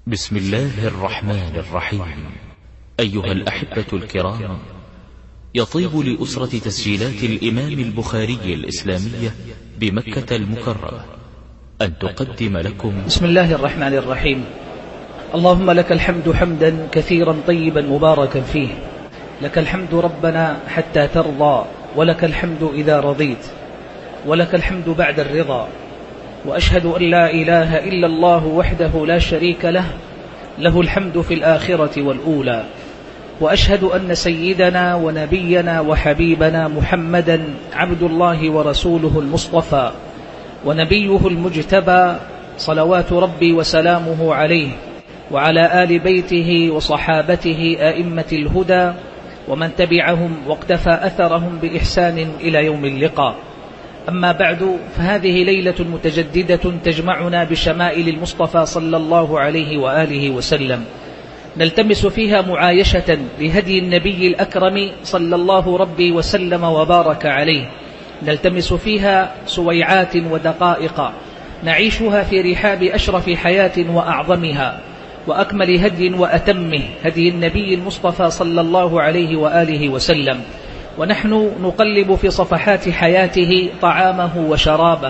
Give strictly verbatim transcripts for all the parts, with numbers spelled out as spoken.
بسم الله الرحمن الرحيم. أيها الأحبة الكرام، يطيب لأسرة تسجيلات الإمام البخاري الإسلامية بمكة المكرمة أن تقدم لكم بسم الله الرحمن الرحيم. اللهم لك الحمد حمدا كثيرا طيبا مباركا فيه، لك الحمد ربنا حتى ترضى، ولك الحمد إذا رضيت، ولك الحمد بعد الرضا. وأشهد أن لا إله إلا الله وحده لا شريك له، له الحمد في الآخرة والأولى. وأشهد أن سيدنا ونبينا وحبيبنا محمدا عبد الله ورسوله المصطفى ونبيه المجتبى، صلوات ربي وسلامه عليه وعلى آل بيته وصحابته أئمة الهدى ومن تبعهم واقتفى أثرهم بإحسان إلى يوم اللقاء. أما بعد، فهذه ليلة متجددة تجمعنا بشمائل المصطفى صلى الله عليه وآله وسلم، نلتمس فيها معايشة لهدي النبي الأكرم صلى الله ربي وسلم وبارك عليه، نلتمس فيها سويعات ودقائق نعيشها في رحاب أشرف حياة وأعظمها وأكمل هدي وأتمه، هدي النبي المصطفى صلى الله عليه وآله وسلم، ونحن نقلب في صفحات حياته طعامه وشرابه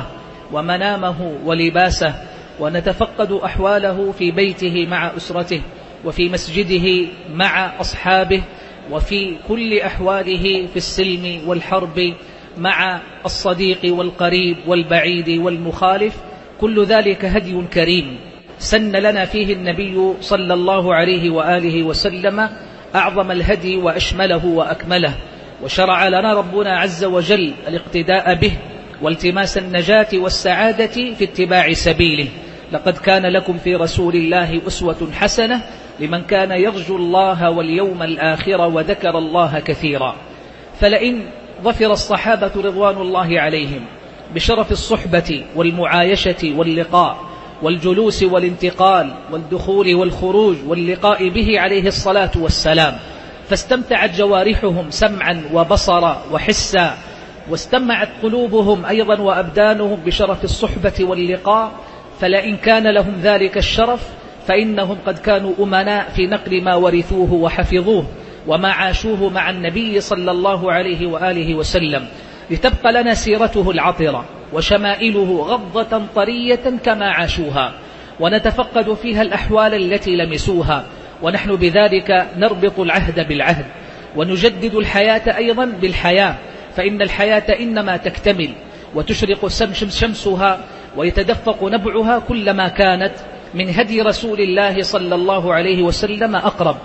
ومنامه ولباسه، ونتفقد أحواله في بيته مع أسرته، وفي مسجده مع أصحابه، وفي كل أحواله في السلم والحرب مع الصديق والقريب والبعيد والمخالف. كل ذلك هدي كريم سن لنا فيه النبي صلى الله عليه وآله وسلم أعظم الهدي وأشمله وأكمله، وشرع لنا ربنا عز وجل الاقتداء به والتماس النجاة والسعادة في اتباع سبيله. لقد كان لكم في رسول الله أسوة حسنة لمن كان يرجو الله واليوم الآخر وذكر الله كثيرا. فلئن ظفر الصحابة رضوان الله عليهم بشرف الصحبة والمعايشة واللقاء والجلوس والانتقال والدخول والخروج واللقاء به عليه الصلاة والسلام، فاستمتعت جوارحهم سمعا وبصرا وحسا، واستمعت قلوبهم أيضا وأبدانهم بشرف الصحبة واللقاء، فلئن كان لهم ذلك الشرف فإنهم قد كانوا أمناء في نقل ما ورثوه وحفظوه وما عاشوه مع النبي صلى الله عليه وآله وسلم، لتبقى لنا سيرته العطرة وشمائله غضة طرية كما عاشوها، ونتفقد فيها الأحوال التي لمسوها، ونحن بذلك نربط العهد بالعهد ونجدد الحياة أيضا بالحياة، فإن الحياة إنما تكتمل وتشرق شمسها ويتدفق نبعها كلما كانت من هدي رسول الله صلى الله عليه وسلم أقرب،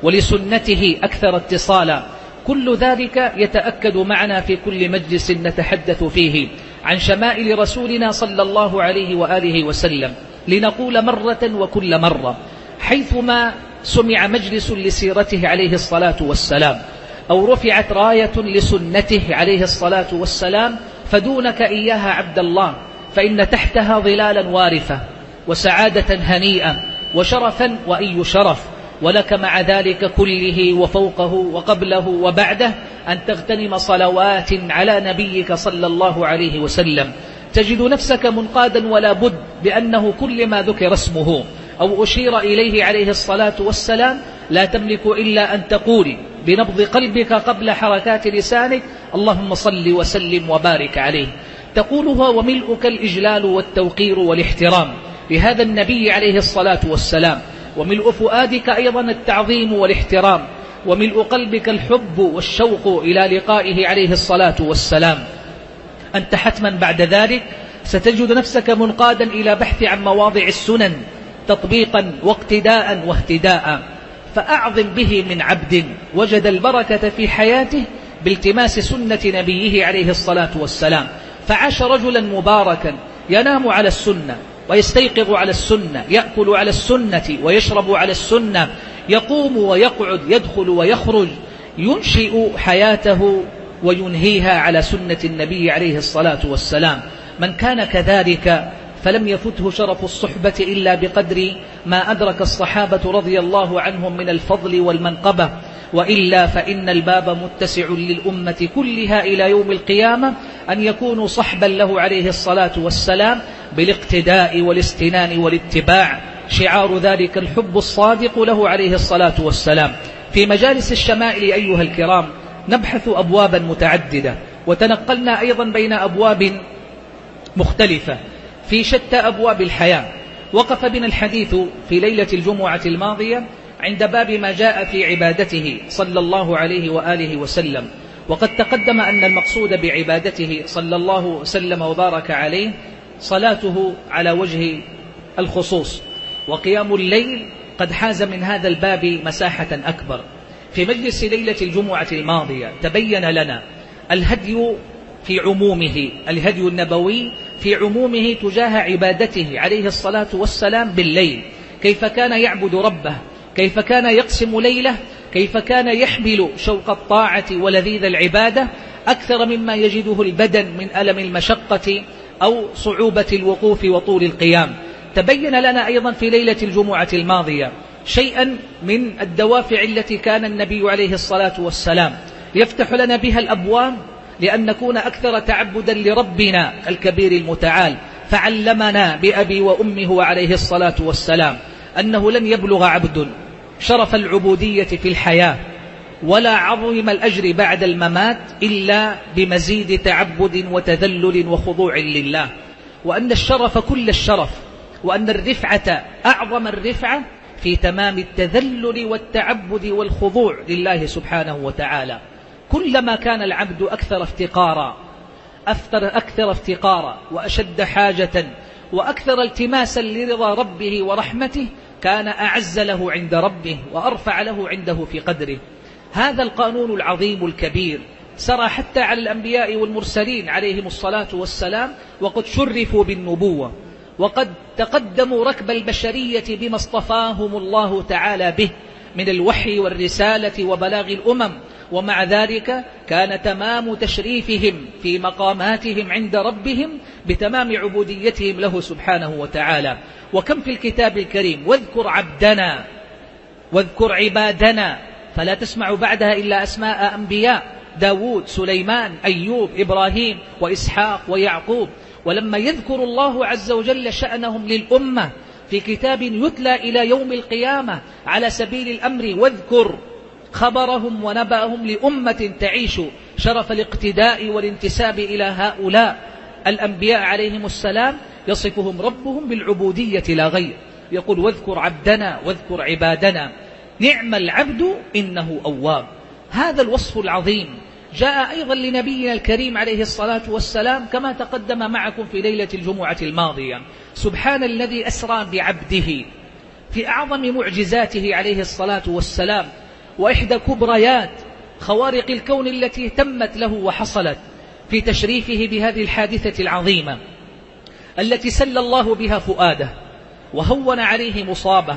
ولسنته أكثر اتصالا. كل ذلك يتأكد معنا في كل مجلس نتحدث فيه عن شمائل رسولنا صلى الله عليه وآله وسلم، لنقول مرة وكل مرة حيثما سمع مجلس لسيرته عليه الصلاة والسلام أو رفعت راية لسنته عليه الصلاة والسلام فدونك إياها عبد الله، فإن تحتها ظلالا وارفة وسعادة هنيئة وشرفا وأي شرف، ولك مع ذلك كله وفوقه وقبله وبعده أن تغتنم صلوات على نبيك صلى الله عليه وسلم، تجد نفسك منقادا ولا بد بأنه كل ما ذكر اسمه أو أشير إليه عليه الصلاة والسلام لا تملك إلا أن تقول بنبض قلبك قبل حركات لسانك اللهم صل وسلم وبارك عليه، تقولها وملؤك الإجلال والتوقير والاحترام لهذا النبي عليه الصلاة والسلام، وملء فؤادك أيضا التعظيم والاحترام، وملء قلبك الحب والشوق إلى لقائه عليه الصلاة والسلام. أنت حتما بعد ذلك ستجد نفسك منقادا إلى بحث عن مواضع السنن تطبيقا واقتداء واهتداء، فأعظم به من عبد وجد البركة في حياته بالتماس سنة نبيه عليه الصلاة والسلام، فعاش رجلا مباركا ينام على السنة ويستيقظ على السنة، يأكل على السنة ويشرب على السنة، يقوم ويقعد، يدخل ويخرج، ينشئ حياته وينهيها على سنة النبي عليه الصلاة والسلام. من كان كذلك فلم يفته شرف الصحبة إلا بقدر ما أدرك الصحابة رضي الله عنهم من الفضل والمنقبة، وإلا فإن الباب متسع للأمة كلها إلى يوم القيامة أن يكونوا صحبا له عليه الصلاة والسلام بالاقتداء والاستنان والاتباع. شعار ذلك الحب الصادق له عليه الصلاة والسلام. في مجالس الشمائل أيها الكرام نبحث أبوابا متعددة، وتنقلنا أيضا بين أبواب مختلفة في شتى أبواب الحياة. وقف بنا الحديث في ليلة الجمعة الماضية عند باب ما جاء في عبادته صلى الله عليه وآله وسلم، وقد تقدم أن المقصود بعبادته صلى الله وسلم وبارك عليه صلاته على وجه الخصوص، وقيام الليل قد حاز من هذا الباب مساحة أكبر. في مجلس ليلة الجمعة الماضية تبين لنا الهدي في عمومه، الهدي النبوي في عمومه تجاه عبادته عليه الصلاة والسلام بالليل، كيف كان يعبد ربه، كيف كان يقسم ليله، كيف كان يحمل شوق الطاعة ولذيذ العبادة أكثر مما يجده البدن من ألم المشقة أو صعوبة الوقوف وطول القيام. تبين لنا أيضا في ليلة الجمعة الماضية شيئا من الدوافع التي كان النبي عليه الصلاة والسلام يفتح لنا بها الأبواب لأن نكون أكثر تعبدا لربنا الكبير المتعال، فعلمنا بأبي وأمه عليه الصلاة والسلام أنه لن يبلغ عبد شرف العبودية في الحياة ولا عظيم الأجر بعد الممات إلا بمزيد تعبد وتذلل وخضوع لله، وأن الشرف كل الشرف، وأن الرفعة أعظم الرفعة في تمام التذلل والتعبد والخضوع لله سبحانه وتعالى. كلما كان العبد أكثر افتقارا أكثر, أكثر افتقارا وأشد حاجة وأكثر التماسا لرضا ربه ورحمته كان أعز له عند ربه وأرفع له عنده في قدره. هذا القانون العظيم الكبير سرى حتى على الأنبياء والمرسلين عليهم الصلاة والسلام، وقد شرفوا بالنبوة، وقد تقدموا ركب البشرية بما اصطفاهم الله تعالى به من الوحي والرسالة وبلاغ الأمم، ومع ذلك كان تمام تشريفهم في مقاماتهم عند ربهم بتمام عبوديتهم له سبحانه وتعالى. وكم في الكتاب الكريم واذكر عبدنا واذكر عبادنا، فلا تسمع بعدها إلا أسماء أنبياء: داود، سليمان، أيوب، إبراهيم، وإسحاق، ويعقوب. ولما يذكر الله عز وجل شأنهم للأمة في كتاب يتلى إلى يوم القيامة على سبيل الأمر، واذكر خبرهم ونبأهم لأمة تعيش شرف الاقتداء والانتساب إلى هؤلاء الأنبياء عليهم السلام، يصفهم ربهم بالعبودية لا غير. يقول واذكر عبدنا واذكر عبادنا نعم العبد إنه أواب. هذا الوصف العظيم جاء أيضا لنبينا الكريم عليه الصلاة والسلام كما تقدم معكم في ليلة الجمعة الماضية. سبحان الذي أسرى بعبده في أعظم معجزاته عليه الصلاة والسلام، وإحدى كبريات خوارق الكون التي تمت له وحصلت في تشريفه بهذه الحادثة العظيمة التي سل الله بها فؤاده وهون عليه مصابه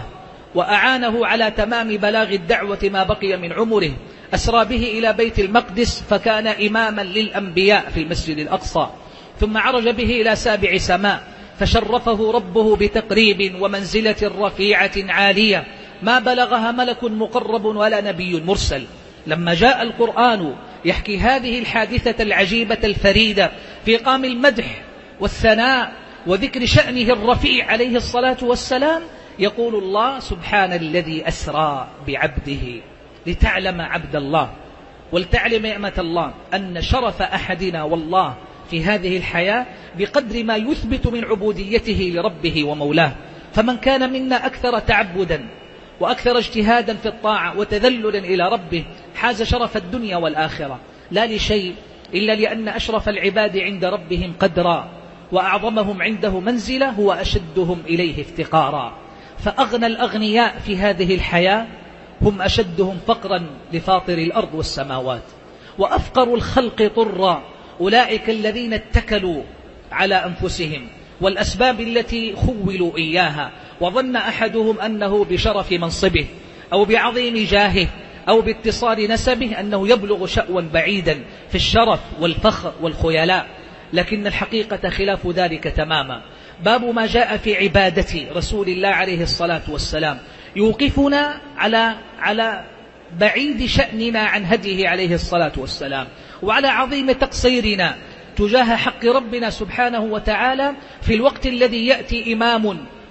وأعانه على تمام بلاغ الدعوة ما بقي من عمره. أسرى به إلى بيت المقدس فكان إماما للأنبياء في المسجد الأقصى، ثم عرج به إلى سابع سماء فشرفه ربه بتقريب ومنزلة رفيعة عالية ما بلغها ملك مقرب ولا نبي مرسل. لما جاء القرآن يحكي هذه الحادثة العجيبة الفريدة في قام المدح والثناء وذكر شأنه الرفيع عليه الصلاة والسلام، يقول الله سبحان الذي أسرى بعبده، لتعلم عبد الله ولتعلم نعمة الله أن شرف أحدنا والله في هذه الحياة بقدر ما يثبت من عبوديته لربه ومولاه. فمن كان منا أكثر تعبدا وأكثر اجتهادا في الطاعة وتذللا إلى ربه حاز شرف الدنيا والآخرة، لا لشيء إلا لأن أشرف العباد عند ربهم قدرا وأعظمهم عنده منزلة هو أشدهم إليه افتقارا. فأغنى الأغنياء في هذه الحياة هم أشدهم فقرا لفاطر الأرض والسماوات، وأفقر الخلق طرا أولئك الذين اتكلوا على أنفسهم والأسباب التي خولوا إياها، وظن أحدهم أنه بشرف منصبه أو بعظيم جاهه أو باتصال نسبه أنه يبلغ شأوا بعيدا في الشرف والفخر والخيلاء، لكن الحقيقة خلاف ذلك تماما. باب ما جاء في عبادة رسول الله عليه الصلاة والسلام يوقفنا على على بعيد شأننا عن هديه عليه الصلاة والسلام، وعلى عظيم تقصيرنا تجاه حق ربنا سبحانه وتعالى في الوقت الذي يأتي إمام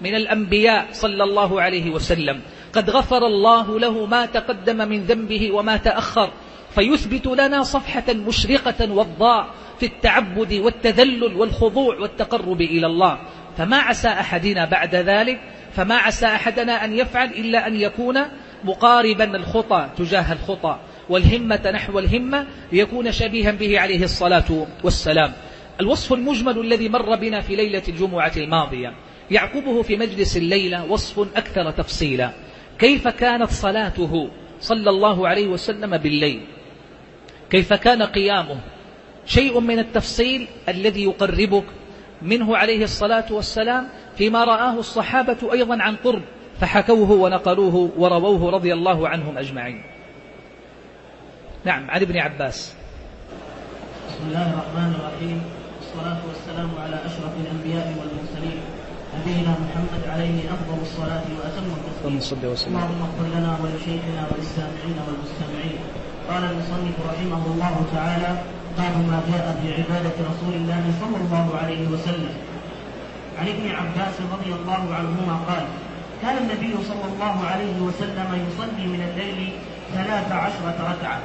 من الأنبياء صلى الله عليه وسلم، قد غفر الله له ما تقدم من ذنبه وما تأخر، فيثبت لنا صفحة مشرقة وضاء في التعبد والتذلل والخضوع والتقرب إلى الله. فما عسى أحدنا بعد ذلك فما عسى أحدنا أن يفعل إلا أن يكون مقاربا الخطى تجاه الخطى والهمة نحو الهمة، ليكون شبيها به عليه الصلاة والسلام. الوصف المجمل الذي مر بنا في ليلة الجمعة الماضية يعقبه في مجلس الليلة وصف أكثر تفصيلا. كيف كانت صلاته صلى الله عليه وسلم بالليل، كيف كان قيامه، شيء من التفصيل الذي يقربك منه عليه الصلاة والسلام فيما رآه الصحابة أيضا عن قرب، فحكوه ونقلوه ورووه رضي الله عنهم أجمعين. نعم، عن ابن عباس. بسم الله الرحمن الرحيم، والصلاة والسلام على أشرف الأنبياء والمرسلين نبينا محمد عليه أفضل الصلاة وأتم التسليم. اللهم اغفر لنا ولشيخنا وللسامعين والمستمعين. قال المصنف رحمه الله تعالى: باب ما جاء في عبادة رسول الله صلى الله عليه وسلم. عن ابن عباس رضي الله عنهما قال: كان النبي صلى الله عليه وسلم يصلي من الليل ثلاث عشرة ركعة.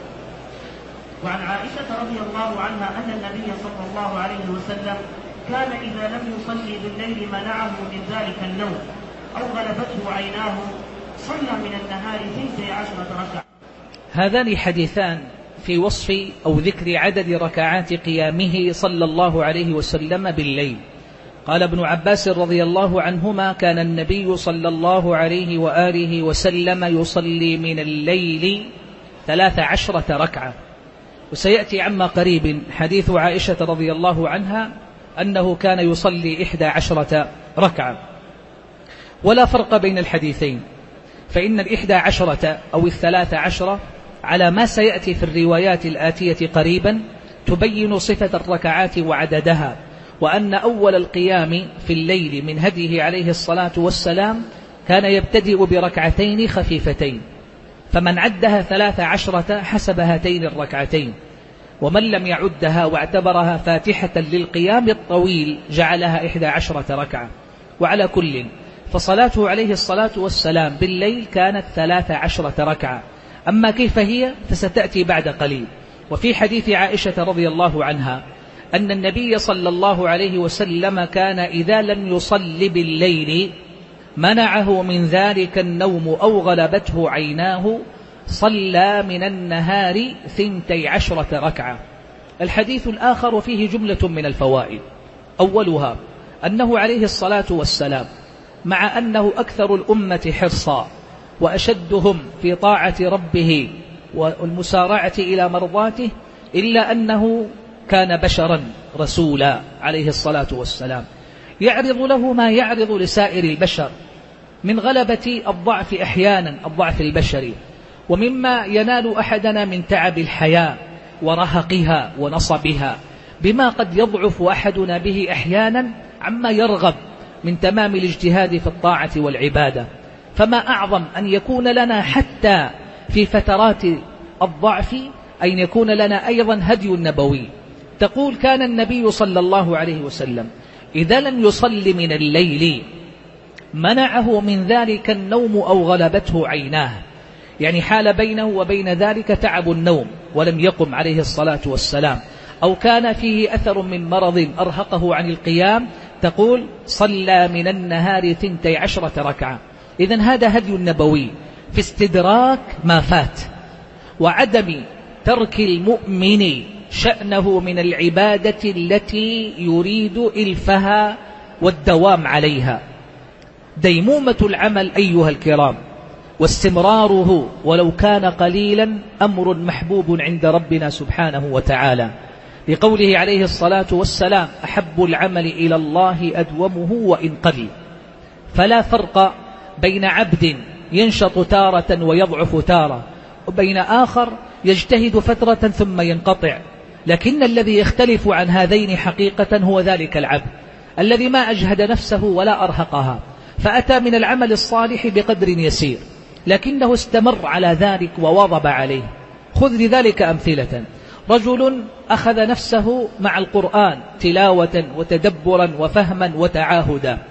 وعن عائشة رضي الله عنها أن النبي صلى الله عليه وسلم كان إذا لم يصلي بالليل منعه من ذلك النوم أو غلبته عيناه صلى من النهار ثنتي عشرة ركعة. هذان حديثان في وصف أو ذكر عدد ركعات قيامه صلى الله عليه وسلم بالليل. قال ابن عباس رضي الله عنهما: كان النبي صلى الله عليه وآله وسلم يصلي من الليل ثلاث عشرة ركعة. وسيأتي عما قريب حديث عائشة رضي الله عنها أنه كان يصلي إحدى عشرة ركعة. ولا فرق بين الحديثين، فإن الإحدى عشرة أو الثلاث عشرة على ما سيأتي في الروايات الآتية قريبا تبين صفة الركعات وعددها، وأن أول القيام في الليل من هديه عليه الصلاة والسلام كان يبتدئ بركعتين خفيفتين، فمن عدها ثلاث عشرة حسب هاتين الركعتين، ومن لم يعدها واعتبرها فاتحة للقيام الطويل جعلها إحدى عشرة ركعة. وعلى كل فصلاته عليه الصلاة والسلام بالليل كانت ثلاث عشرة ركعة. أما كيف هي فستأتي بعد قليل. وفي حديث عائشة رضي الله عنها أن النبي صلى الله عليه وسلم كان إذا لم يصل بالليل منعه من ذلك النوم أو غلبته عيناه صلى من النهار ثنتي عشرة ركعة. الحديث الآخر فيه جملة من الفوائد. أولها أنه عليه الصلاة والسلام مع أنه أكثر الأمة حرصا وأشدهم في طاعة ربه والمسارعة إلى مرضاته، إلا أنه كان بشرا رسولا عليه الصلاة والسلام، يعرض له ما يعرض لسائر البشر من غلبة الضعف أحيانا، الضعف البشري، ومما ينال أحدنا من تعب الحياة ورهقها ونصبها، بما قد يضعف أحدنا به أحيانا عما يرغب من تمام الاجتهاد في الطاعة والعبادة. فما أعظم أن يكون لنا حتى في فترات الضعف أن يكون لنا أيضا هدي نبوي. تقول: كان النبي صلى الله عليه وسلم إذا لم يصل من الليل منعه من ذلك النوم أو غلبته عيناه، يعني حال بينه وبين ذلك تعب النوم ولم يقم عليه الصلاة والسلام، أو كان فيه أثر من مرض أرهقه عن القيام، تقول: صلى من النهار ثنتي عشرة ركعة. إذن هذا هدي النبوي في استدراك ما فات وعدم ترك المؤمن شأنه من العبادة التي يريد إلفها والدوام عليها. ديمومة العمل أيها الكرام واستمراره ولو كان قليلا أمر محبوب عند ربنا سبحانه وتعالى، لقوله عليه الصلاة والسلام: أحب العمل إلى الله أدومه وإن قل. فلا فرق بين عبد ينشط تارة ويضعف تارة وبين آخر يجتهد فترة ثم ينقطع، لكن الذي يختلف عن هذين حقيقة هو ذلك العبد الذي ما أجهد نفسه ولا أرهقها، فأتى من العمل الصالح بقدر يسير لكنه استمر على ذلك وواظب عليه. خذ لذلك أمثلة: رجل أخذ نفسه مع القرآن تلاوة وتدبرا وفهما وتعاهدا،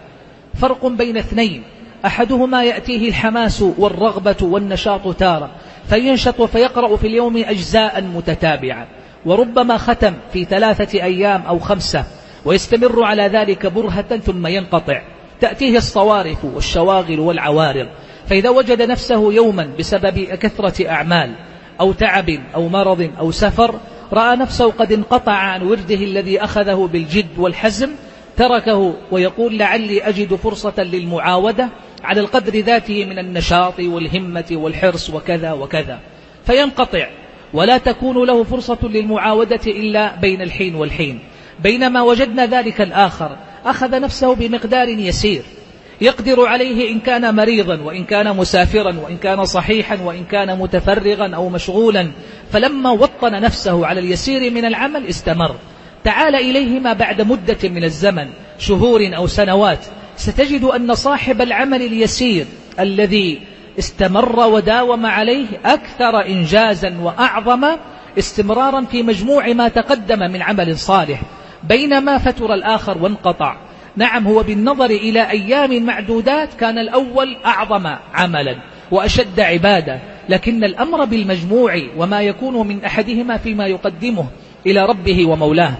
فرق بين اثنين، أحدهما يأتيه الحماس والرغبة والنشاط تارة فينشط فيقرأ في اليوم أجزاء متتابعة، وربما ختم في ثلاثة أيام أو خمسة ويستمر على ذلك برهة ثم ينقطع، تأتيه الصوارف والشواغل والعوارض، فإذا وجد نفسه يوما بسبب كثرة أعمال أو تعب أو مرض أو سفر رأى نفسه قد انقطع عن ورده الذي أخذه بالجد والحزم، تركه ويقول لعلي أجد فرصة للمعاودة على القدر ذاته من النشاط والهمة والحرص وكذا وكذا، فينقطع ولا تكون له فرصة للمعاودة إلا بين الحين والحين. بينما وجدنا ذلك الآخر أخذ نفسه بمقدار يسير يقدر عليه إن كان مريضا وإن كان مسافرا وإن كان صحيحا وإن كان متفرغا أو مشغولا، فلما وطن نفسه على اليسير من العمل استمر. تعال إليهما بعد مدة من الزمن شهور أو سنوات، ستجد أن صاحب العمل اليسير الذي استمر وداوم عليه أكثر إنجازا وأعظم استمرارا في مجموع ما تقدم من عمل صالح، بينما فتر الآخر وانقطع. نعم، هو بالنظر إلى أيام معدودات كان الأول أعظم عملا وأشد عبادة، لكن الأمر بالمجموع وما يكون من أحدهما فيما يقدمه إلى ربه ومولاه.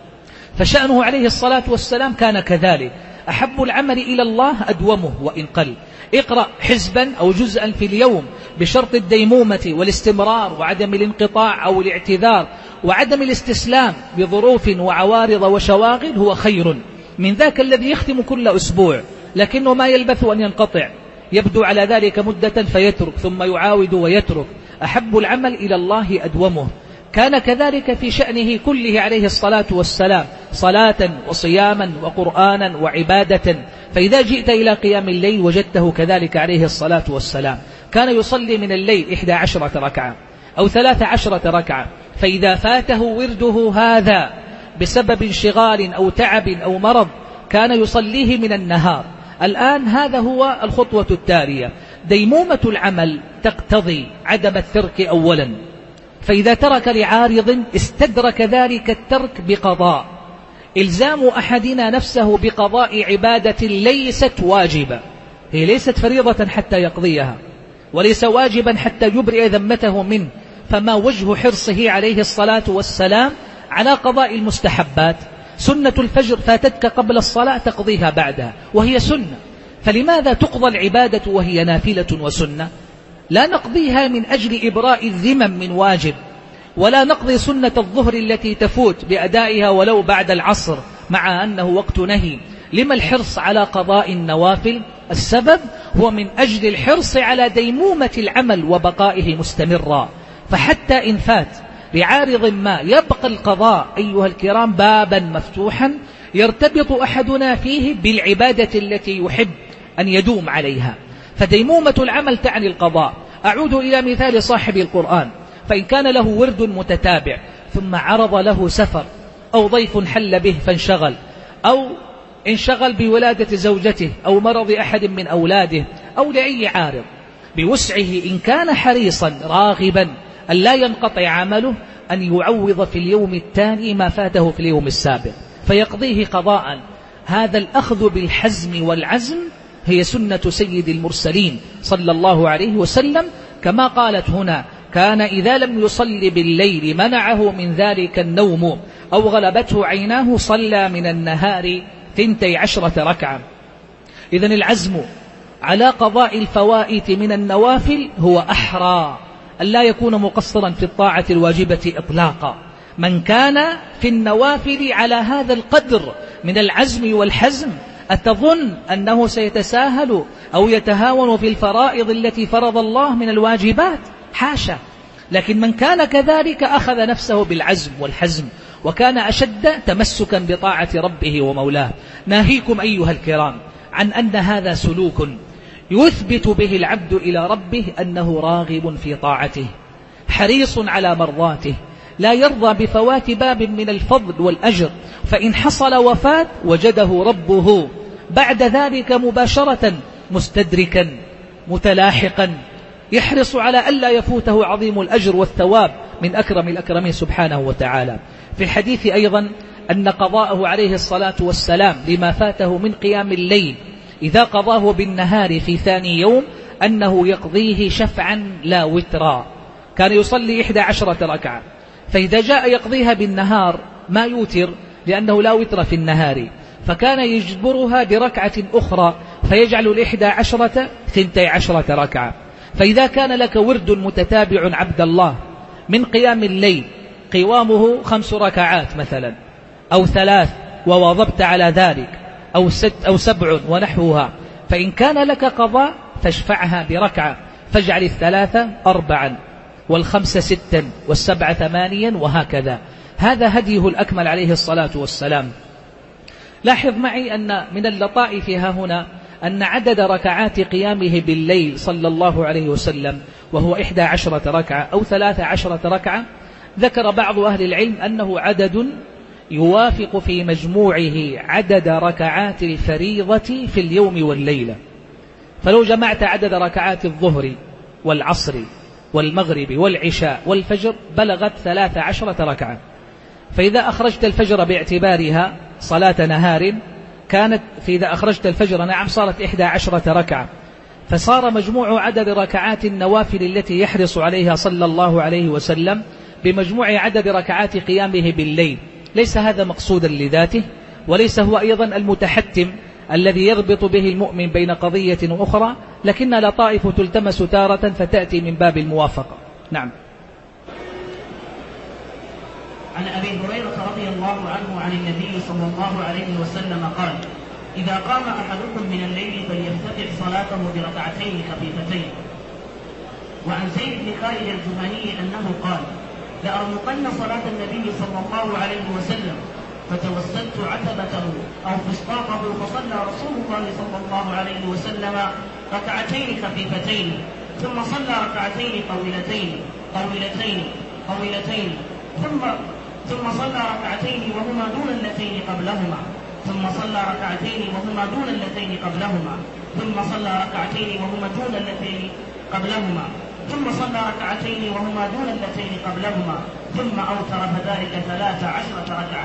فشأنه عليه الصلاة والسلام كان كذلك، أحب العمل إلى الله أدومه وإن قل. اقرأ حزبا أو جزءا في اليوم بشرط الديمومة والاستمرار وعدم الانقطاع أو الاعتذار وعدم الاستسلام بظروف وعوارض وشواغل هو خير من ذاك الذي يختم كل أسبوع لكنه ما يلبث أن ينقطع، يبدو على ذلك مدة فيترك ثم يعاود ويترك. أحب العمل إلى الله أدومه. كان كذلك في شأنه كله عليه الصلاة والسلام، صلاة وصياما وقرآنا وعبادة. فإذا جئت إلى قيام الليل وجدته كذلك عليه الصلاة والسلام، كان يصلي من الليل إحدى عشرة ركعة أو ثلاث عشرة ركعة، فإذا فاته ورده هذا بسبب انشغال أو تعب أو مرض كان يصليه من النهار. الآن هذا هو الخطوة التالية. ديمومة العمل تقتضي عدم الترك أولا، فإذا ترك لعارض استدرك ذلك الترك بقضاء. إلزام أحدنا نفسه بقضاء عبادة ليست واجبة، هي ليست فريضة حتى يقضيها، وليس واجبا حتى يبرئ ذمته منه، فما وجه حرصه عليه الصلاة والسلام على قضاء المستحبات؟ سنة الفجر فاتتك قبل الصلاة تقضيها بعدها وهي سنة، فلماذا تقضى العبادة وهي نافلة وسنة؟ لا نقضيها من أجل إبراء الذمم من واجب، ولا نقضي سنة الظهر التي تفوت بأدائها ولو بعد العصر مع أنه وقت نهي. لما الحرص على قضاء النوافل؟ السبب هو من أجل الحرص على ديمومة العمل وبقائه مستمرا، فحتى إن فات بعارض ما يبقى القضاء أيها الكرام بابا مفتوحا يرتبط أحدنا فيه بالعبادة التي يحب أن يدوم عليها. فديمومة العمل تعني القضاء. أعود إلى مثال صاحب القرآن، فإن كان له ورد متتابع ثم عرض له سفر أو ضيف حل به فانشغل، أو انشغل بولادة زوجته أو مرض أحد من أولاده أو لأي عارض، بوسعه إن كان حريصا راغبا أن لا ينقطع عمله أن يعوض في اليوم التالي ما فاته في اليوم السابق فيقضيه قضاء. هذا الأخذ بالحزم والعزم هي سنة سيد المرسلين صلى الله عليه وسلم، كما قالت هنا: كان إذا لم يصلي بالليل منعه من ذلك النوم أو غلبته عيناه صلى من النهار ثنتي عشرة ركعة. إذن العزم على قضاء الفوائت من النوافل هو أحرى أن لا يكون مقصرا في الطاعة الواجبة إطلاقا. من كان في النوافل على هذا القدر من العزم والحزم أتظن أنه سيتساهل أو يتهاون في الفرائض التي فرض الله من الواجبات؟ حاشا. لكن من كان كذلك أخذ نفسه بالعزم والحزم وكان أشد تمسكا بطاعة ربه ومولاه. ناهيكم أيها الكرام عن أن هذا سلوك يثبت به العبد إلى ربه أنه راغب في طاعته، حريص على مرضاته، لا يرضى بفوات باب من الفضل والأجر، فإن حصل وفات وجده ربه بعد ذلك مباشرة مستدركا متلاحقا، يحرص على ألا يفوته عظيم الأجر والثواب من أكرم الأكرمين سبحانه وتعالى. في الحديث أيضا أن قضاءه عليه الصلاة والسلام لما فاته من قيام الليل إذا قضاه بالنهار في ثاني يوم أنه يقضيه شفعا لا وترا. كان يصلي إحدى عشرة ركعة، فإذا جاء يقضيها بالنهار ما يوتر لأنه لا وتر في النهار، فكان يجبرها بركعة أخرى فيجعل الإحدى عشرة ثنتي عشرة ركعة. فإذا كان لك ورد متتابع عبد الله من قيام الليل قوامه خمس ركعات مثلا أو ثلاث وواظبت على ذلك أو ست أو سبع ونحوها، فإن كان لك قضاء فاشفعها بركعة، فاجعل الثلاثة أربعا والخمس ستا والسبع ثمانيا وهكذا. هذا هديه الأكمل عليه الصلاة والسلام. لاحظ معي أن من اللطائف ها هنا أن عدد ركعات قيامه بالليل صلى الله عليه وسلم وهو إحدى عشرة ركعة أو ثلاثة عشرة ركعة، ذكر بعض أهل العلم أنه عدد يوافق في مجموعه عدد ركعات الفريضة في اليوم والليلة. فلو جمعت عدد ركعات الظهر والعصر والمغرب والعشاء والفجر بلغت ثلاث عشرة ركعة. فإذا أخرجت الفجر باعتبارها صلاة نهار كانت، فإذا أخرجت الفجر نعم صارت إحدى عشرة ركعة، فصار مجموع عدد ركعات النوافل التي يحرص عليها صلى الله عليه وسلم بمجموع عدد ركعات قيامه بالليل. ليس هذا مقصودا لذاته، وليس هو أيضا المتحتم الذي يربط به المؤمن بين قضية أخرى، لكن لطائف تلتمس تارة فتأتي من باب الموافقة. نعم. عن أبي هريرة رضي الله عنه عن النبي صلى الله عليه وسلم قال: إذا قام أحدكم من الليل فليفتتح صلاته بركعتين خفيفتين. وعن زيد بن خالد الجهني أنه قال: لأرمقن صلاة النبي صلى الله عليه وسلم فتوسدت عتبته أو فسطاطه فصلى رسول الله صلى الله عليه وسلم ركعتين خفيفتين ثم صلى ركعتين طويلتين طويلتين طويلتين ثم ثم صلى ركعتين وهما دون اللتين قبلهما ثم صلى ركعتين وهما دون اللتين قبلهما ثم صلى ركعتين وهما دون اللتين قبلهما ثم صلى ركعتين وهما دون اللتين قبلهما ثم أوتر فذلك ثلاث عشرة ركعة.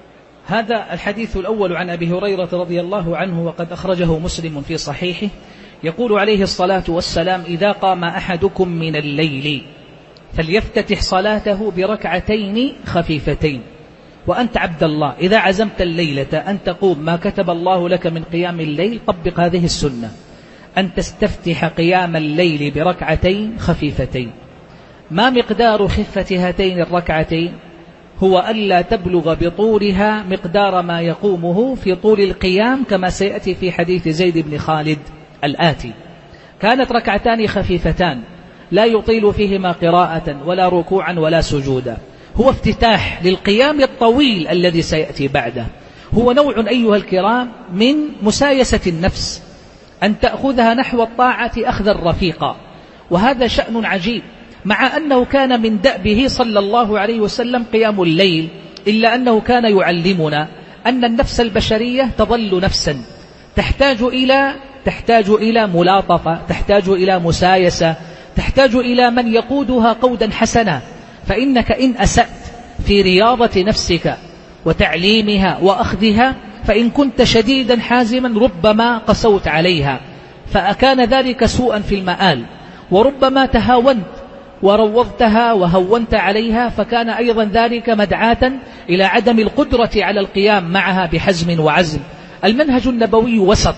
هذا الحديث الأول عن أبي هريرة رضي الله عنه وقد أخرجه مسلم في صحيحه، يقول عليه الصلاة والسلام: إذا قام أحدكم من الليل فليفتتح صلاته بركعتين خفيفتين. وأنت عبد الله إذا عزمت الليلة أن تقوم ما كتب الله لك من قيام الليل، طبق هذه السنة، أن تستفتح قيام الليل بركعتين خفيفتين. ما مقدار خفة هاتين الركعتين؟ هو ألا تبلغ بطولها مقدار ما يقومه في طول القيام، كما سيأتي في حديث زيد بن خالد الآتي. كانت ركعتان خفيفتان لا يطيل فيهما قراءة ولا ركوعا ولا سجودا، هو افتتاح للقيام الطويل الذي سيأتي بعده. هو نوع أيها الكرام من مسايسة النفس، أن تأخذها نحو الطاعة أخذا رفيقا، وهذا شأن عجيب، مع أنه كان من دأبه صلى الله عليه وسلم قيام الليل، إلا أنه كان يعلمنا أن النفس البشرية تظل نفسا تحتاج إلى تحتاج إلى ملاطفة، تحتاج إلى مسايسة، تحتاج إلى من يقودها قودا حسنا. فإنك إن أسأت في رياضة نفسك وتعليمها وأخذها، فإن كنت شديدا حازما ربما قسوت عليها، فأكان ذلك سوءا في المآل، وربما تهاونت وروضتها وهونت عليها، فكان أيضا ذلك مدعاة إلى عدم القدرة على القيام معها بحزم وعزم. المنهج النبوي وسط.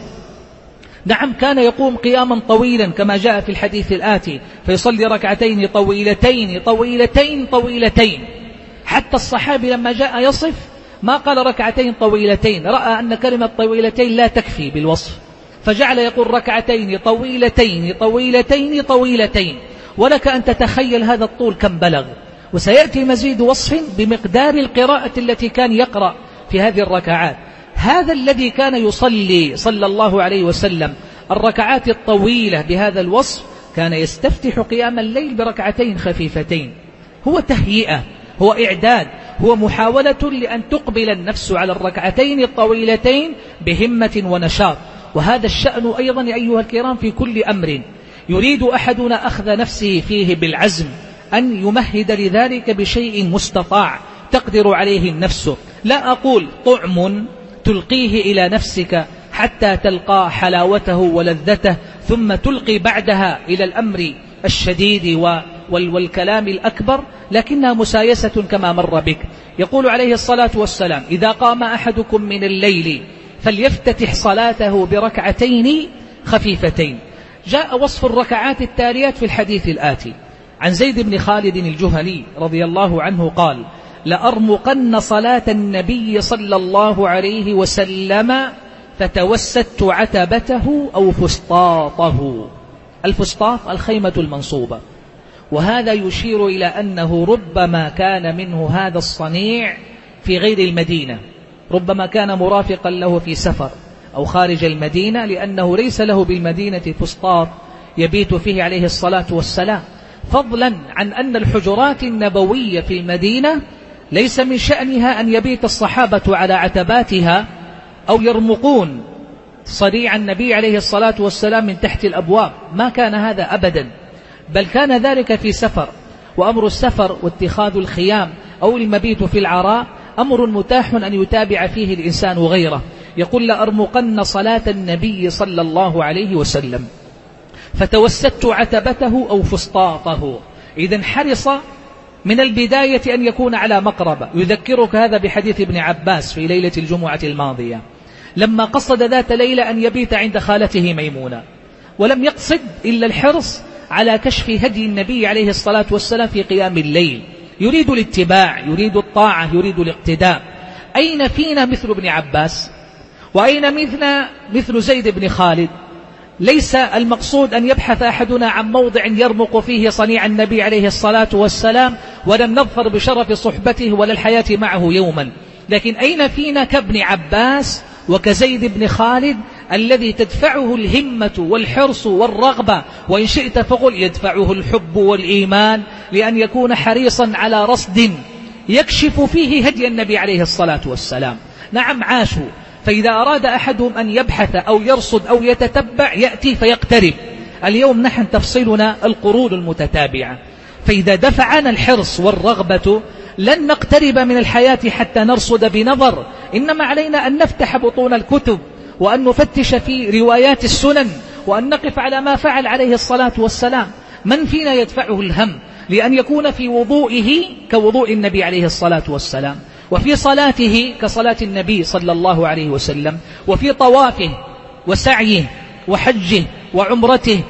نعم، كان يقوم قياما طويلا كما جاء في الحديث الآتي، فيصلي ركعتين طويلتين طويلتين طويلتين، حتى الصحابي لما جاء يصف ما قال ركعتين طويلتين، رأى أن كلمة طويلتين لا تكفي بالوصف، فجعل يقول ركعتين طويلتين طويلتين طويلتين. ولك أن تتخيل هذا الطول كم بلغ. وسيأتي مزيد وصف بمقدار القراءة التي كان يقرأ في هذه الركعات. هذا الذي كان يصلي صلى الله عليه وسلم الركعات الطويلة بهذا الوصف كان يستفتح قيام الليل بركعتين خفيفتين. هو تهيئة، هو إعداد، هو محاولة لأن تقبل النفس على الركعتين الطويلتين بهمة ونشاط. وهذا الشأن أيضا أيها الكرام في كل أمر يريد أحدنا أخذ نفسه فيه بالعزم، أن يمهد لذلك بشيء مستطاع تقدر عليه النفس. لا أقول طعم تلقيه إلى نفسك حتى تلقى حلاوته ولذته، ثم تلقي بعدها إلى الأمر الشديد والكلام الأكبر، لكنها مسايسة كما مر بك. يقول عليه الصلاة والسلام: إذا قام أحدكم من الليل فليفتتح صلاته بركعتين خفيفتين. جاء وصف الركعات التاليات في الحديث الآتي عن زيد بن خالد الجهني رضي الله عنه قال: لأرمقن صلاة النبي صلى الله عليه وسلم فتوسدت عتبته أو فسطاطه. الفسطاط الخيمة المنصوبة، وهذا يشير إلى أنه ربما كان منه هذا الصنيع في غير المدينة، ربما كان مرافقا له في سفر أو خارج المدينة، لأنه ليس له بالمدينة فسطاط يبيت فيه عليه الصلاة والسلام، فضلا عن أن الحجرات النبوية في المدينة ليس من شأنها أن يبيت الصحابة على عتباتها أو يرمقون صريع النبي عليه الصلاة والسلام من تحت الأبواب، ما كان هذا أبدا، بل كان ذلك في سفر، وأمر السفر واتخاذ الخيام أو المبيت في العراء أمر متاح أن يتابع فيه الإنسان غيره. يقول: لأرمقن صلاة النبي صلى الله عليه وسلم فتوسدت عتبته أو فسطاطه. إذن حرص من البداية أن يكون على مقربة. يذكرك هذا بحديث ابن عباس في ليلة الجمعة الماضية لما قصد ذات ليلة أن يبيت عند خالته ميمونة، ولم يقصد إلا الحرص على كشف هدي النبي عليه الصلاة والسلام في قيام الليل، يريد الاتباع، يريد الطاعة، يريد الاقتداء. أين فينا مثل ابن عباس؟ وأين مثل مثل زيد بن خالد؟ ليس المقصود أن يبحث أحدنا عن موضع يرمق فيه صنيع النبي عليه الصلاة والسلام ولن نظفر بشرف صحبته ولا الحياة معه يوما، لكن أين فينا كابن عباس وكزيد بن خالد الذي تدفعه الهمة والحرص والرغبة، وإن شئت فقل يدفعه الحب والإيمان، لأن يكون حريصا على رصد يكشف فيه هدي النبي عليه الصلاة والسلام. نعم عاشوا، فإذا أراد أحدهم أن يبحث أو يرصد أو يتتبع يأتي فيقترب. اليوم نحن تفصلنا القرون المتتابعة، فإذا دفعنا الحرص والرغبة لن نقترب من الحياة حتى نرصد بنظر، إنما علينا أن نفتح بطون الكتب وأن نفتش في روايات السنن وأن نقف على ما فعل عليه الصلاة والسلام. من فينا يدفعه الهم لأن يكون في وضوئه كوضوء النبي عليه الصلاة والسلام، وفي صلاته كصلاة النبي صلى الله عليه وسلم، وفي طوافه وسعيه وحجه وعمرته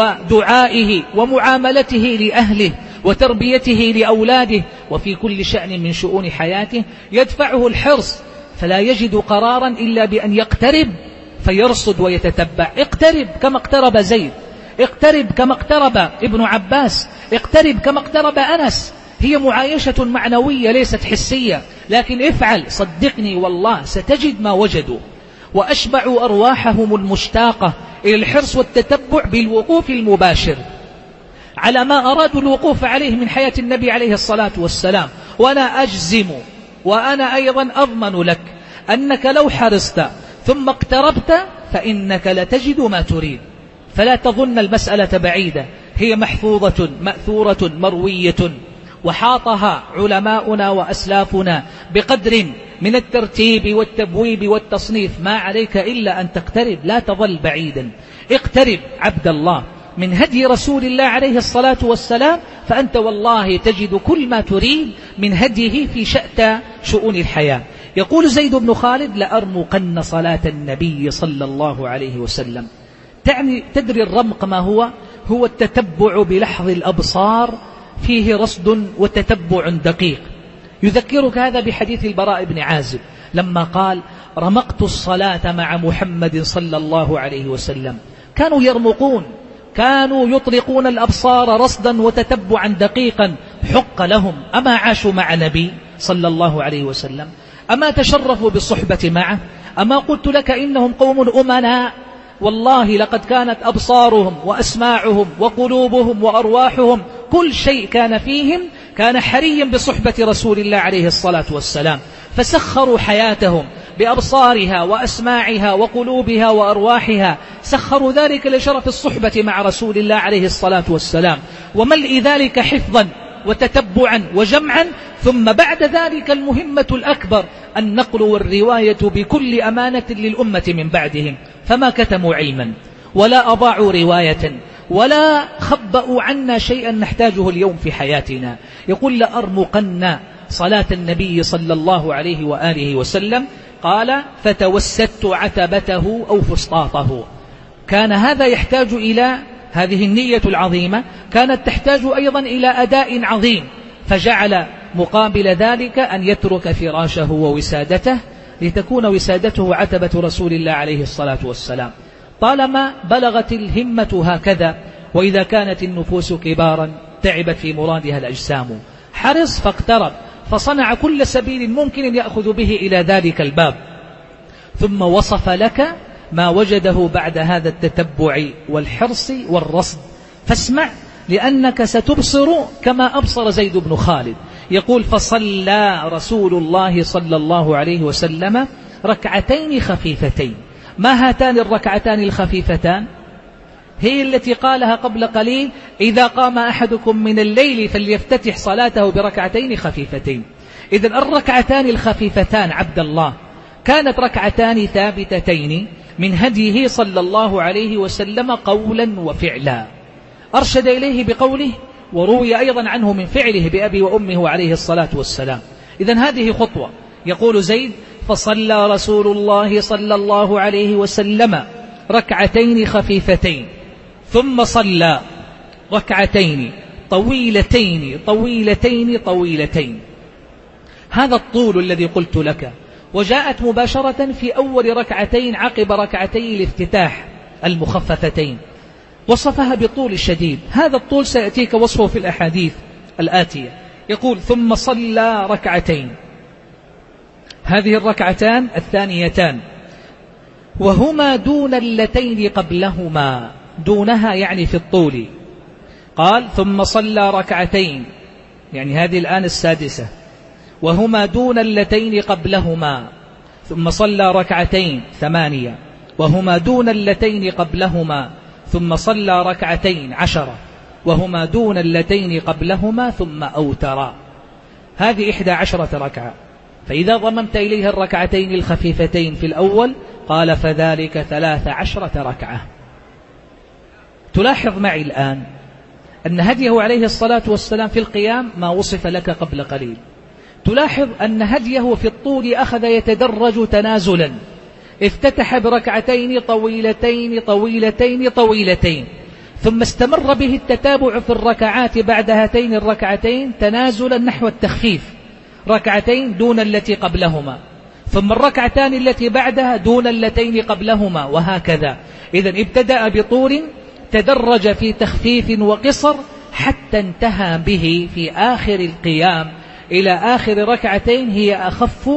ودعائه ومعاملته لأهله وتربيته لأولاده، وفي كل شأن من شؤون حياته يدفعه الحرص، فلا يجد قرارا إلا بأن يقترب فيرصد ويتتبع. اقترب كما اقترب زيد، اقترب كما اقترب ابن عباس، اقترب كما اقترب أنس. هي معايشة معنوية ليست حسية، لكن افعل صدقني والله ستجد ما وجدوا، وأشبعوا أرواحهم المشتاقة إلى الحرص والتتبع بالوقوف المباشر على ما أرادوا الوقوف عليه من حياة النبي عليه الصلاة والسلام. وأنا أجزم وأنا أيضا أضمن لك أنك لو حرصت ثم اقتربت فإنك لتجد ما تريد. فلا تظن المسألة بعيدة، هي محفوظة مأثورة مروية، وحاطها علماؤنا وأسلافنا بقدر من الترتيب والتبويب والتصنيف. ما عليك إلا أن تقترب، لا تظل بعيدا. اقترب عبد الله من هدي رسول الله عليه الصلاة والسلام، فأنت والله تجد كل ما تريد من هديه في شأت شؤون الحياة. يقول زيد بن خالد: لأرمقن صلاة النبي صلى الله عليه وسلم. تعني تدري الرمق ما هو؟ هو التتبع بلحظ الأبصار، فيه رصد وتتبع دقيق. يذكرك هذا بحديث البراء بن عازب لما قال: رمقت الصلاة مع محمد صلى الله عليه وسلم. كانوا يرمقون، كانوا يطلقون الأبصار رصدا وتتبعا دقيقا. حق لهم، أما عاشوا مع نبي صلى الله عليه وسلم؟ أما تشرفوا بالصحبة معه؟ أما قلت لك إنهم قوم أمناء؟ والله لقد كانت أبصارهم وأسماعهم وقلوبهم وأرواحهم كل شيء كان فيهم كان حريا بصحبة رسول الله عليه الصلاة والسلام، فسخروا حياتهم بأبصارها وأسماعها وقلوبها وأرواحها، سخروا ذلك لشرف الصحبة مع رسول الله عليه الصلاة والسلام، وملء ذلك حفظا وتتبعا وجمعا، ثم بعد ذلك المهمة الأكبر النقل والرواية بكل أمانة للأمة من بعدهم. فما كتموا علما ولا أضاعوا رواية ولا خبأوا عنا شيئا نحتاجه اليوم في حياتنا. يقول لأرمقن صلاة النبي صلى الله عليه وآله وسلم، قال فتوسدت عتبته أو فسطاطه. كان هذا يحتاج إلى هذه النية العظيمة، كانت تحتاج أيضا إلى أداء عظيم، فجعل مقابل ذلك أن يترك فراشه ووسادته لتكون وسادته عتبة رسول الله عليه الصلاة والسلام. طالما بلغت الهمة هكذا، وإذا كانت النفوس كبارا تعبت في مرادها الأجسام، حرص فاقترب فصنع كل سبيل ممكن يأخذ به إلى ذلك الباب، ثم وصف لك ما وجده بعد هذا التتبع والحرص والرصد. فاسمع لأنك ستبصر كما أبصر زيد بن خالد. يقول فصلى رسول الله صلى الله عليه وسلم ركعتين خفيفتين. ما هاتان الركعتان الخفيفتان؟ هي التي قالها قبل قليل إذا قام أحدكم من الليل فليفتتح صلاته بركعتين خفيفتين. إذن الركعتان الخفيفتان عبد الله كانت ركعتان ثابتتين من هديه صلى الله عليه وسلم قولا وفعلا، أرشد إليه بقوله، وروي أيضا عنه من فعله بأبي وأمه عليه الصلاة والسلام. إذن هذه خطوة. يقول زيد فصلى رسول الله صلى الله عليه وسلم ركعتين خفيفتين ثم صلى ركعتين طويلتين طويلتين طويلتين. هذا الطول الذي قلت لك، وجاءت مباشرة في أول ركعتين عقب ركعتي الافتتاح المخففتين، وصفها بالطول الشديد. هذا الطول سيأتيك وصفه في الأحاديث الآتية. يقول ثم صلى ركعتين، هذه الركعتان الثانيتان وهما دون اللتين قبلهما، دونها يعني في الطول. قال ثم صلى ركعتين، يعني هذه الآن السادسة، وهما دون اللتين قبلهما. ثم صلى ركعتين ثمانية وهما دون اللتين قبلهما. ثم صلى ركعتين عشرة وهما دون اللتين قبلهما ثم أوترا. هذه إحدى عشرة ركعة. فإذا ضممت إليها الركعتين الخفيفتين في الأول قال فذلك ثلاث عشرة ركعة. تلاحظ معي الآن أن هديه عليه الصلاة والسلام في القيام ما وصف لك قبل قليل. تلاحظ أن هديه في الطول أخذ يتدرج تنازلا، افتتح بركعتين طويلتين طويلتين طويلتين، ثم استمر به التتابع في الركعات بعد هاتين الركعتين تنازلا نحو التخفيف، ركعتين دون التي قبلهما، ثم الركعتان التي بعدها دون اللتين قبلهما، وهكذا. إذن ابتدأ بطول تدرج في تخفيف وقصر حتى انتهى به في آخر القيام إلى آخر ركعتين هي أخف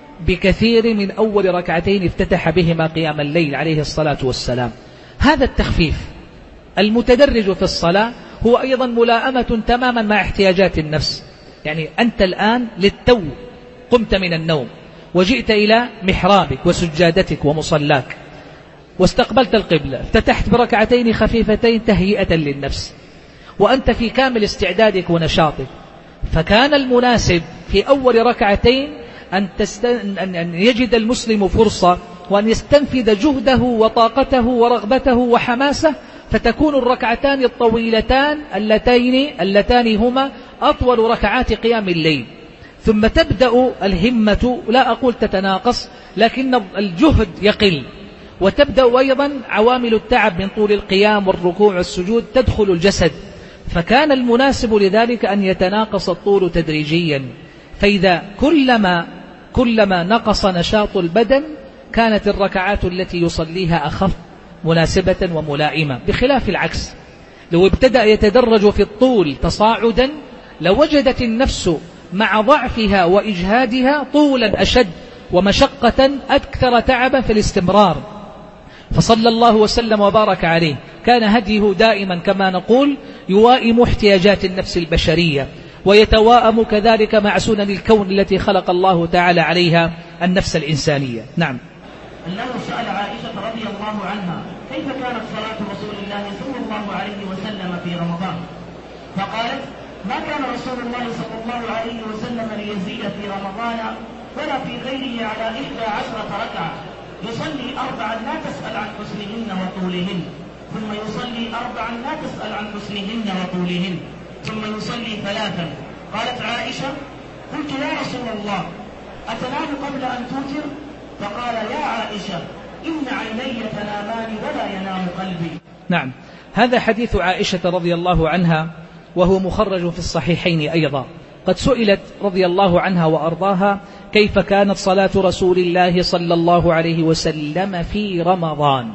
بكثير من أول ركعتين افتتح بهما قيام الليل عليه الصلاة والسلام. هذا التخفيف المتدرج في الصلاة هو أيضا ملائمة تماما مع احتياجات النفس. يعني أنت الآن للتو قمت من النوم وجئت إلى محرابك وسجادتك ومصلاك واستقبلت القبلة، افتتحت بركعتين خفيفتين تهيئة للنفس وأنت في كامل استعدادك ونشاطك. فكان المناسب في أول ركعتين أن, تستن... أن يجد المسلم فرصة وأن يستنفذ جهده وطاقته ورغبته وحماسه، فتكون الركعتان الطويلتان اللتين اللتان هما أطول ركعات قيام الليل. ثم تبدأ الهمة لا أقول تتناقص، لكن الجهد يقل، وتبدأ أيضا عوامل التعب من طول القيام والركوع والسجود تدخل الجسد. فكان المناسب لذلك أن يتناقص الطول تدريجيا. فإذا كلما كلما نقص نشاط البدن كانت الركعات التي يصليها أخف مناسبة وملائمة، بخلاف العكس. لو ابتدأ يتدرج في الطول تصاعدا لوجدت النفس مع ضعفها وإجهادها طولا أشد ومشقة أكثر تعبا في الاستمرار. فصلى الله وسلم وبارك عليه كان هديه دائما كما نقول يوائم احتياجات النفس البشرية، ويتواءم كذلك مع سنن الكون التي خلق الله تعالى عليها النفس الإنسانية. نعم. أنه سأل عائشة رضي الله عنها كيف كانت صلاة رسول الله صلى الله عليه وسلم في رمضان، فقالت ما كان رسول الله صلى الله عليه وسلم ليزيد في رمضان ولا في غيره على إحدى عشرة ركعة، يصلي أربعا لا تسأل عن حسنهن وطولهن، ثم يصلي أربعا لا تسأل عن حسنهن وطولهن، ثم يصلي ثلاثا. قالت عائشة: قلت يا رسول الله أتنام قبل أن توتر؟ فقال: يا عائشة إن عيني تنامان ولا ينام قلبي. نعم، هذا حديث عائشة رضي الله عنها وهو مخرج في الصحيحين أيضا. قد سئلت رضي الله عنها وأرضاها كيف كانت صلاة رسول الله صلى الله عليه وسلم في رمضان.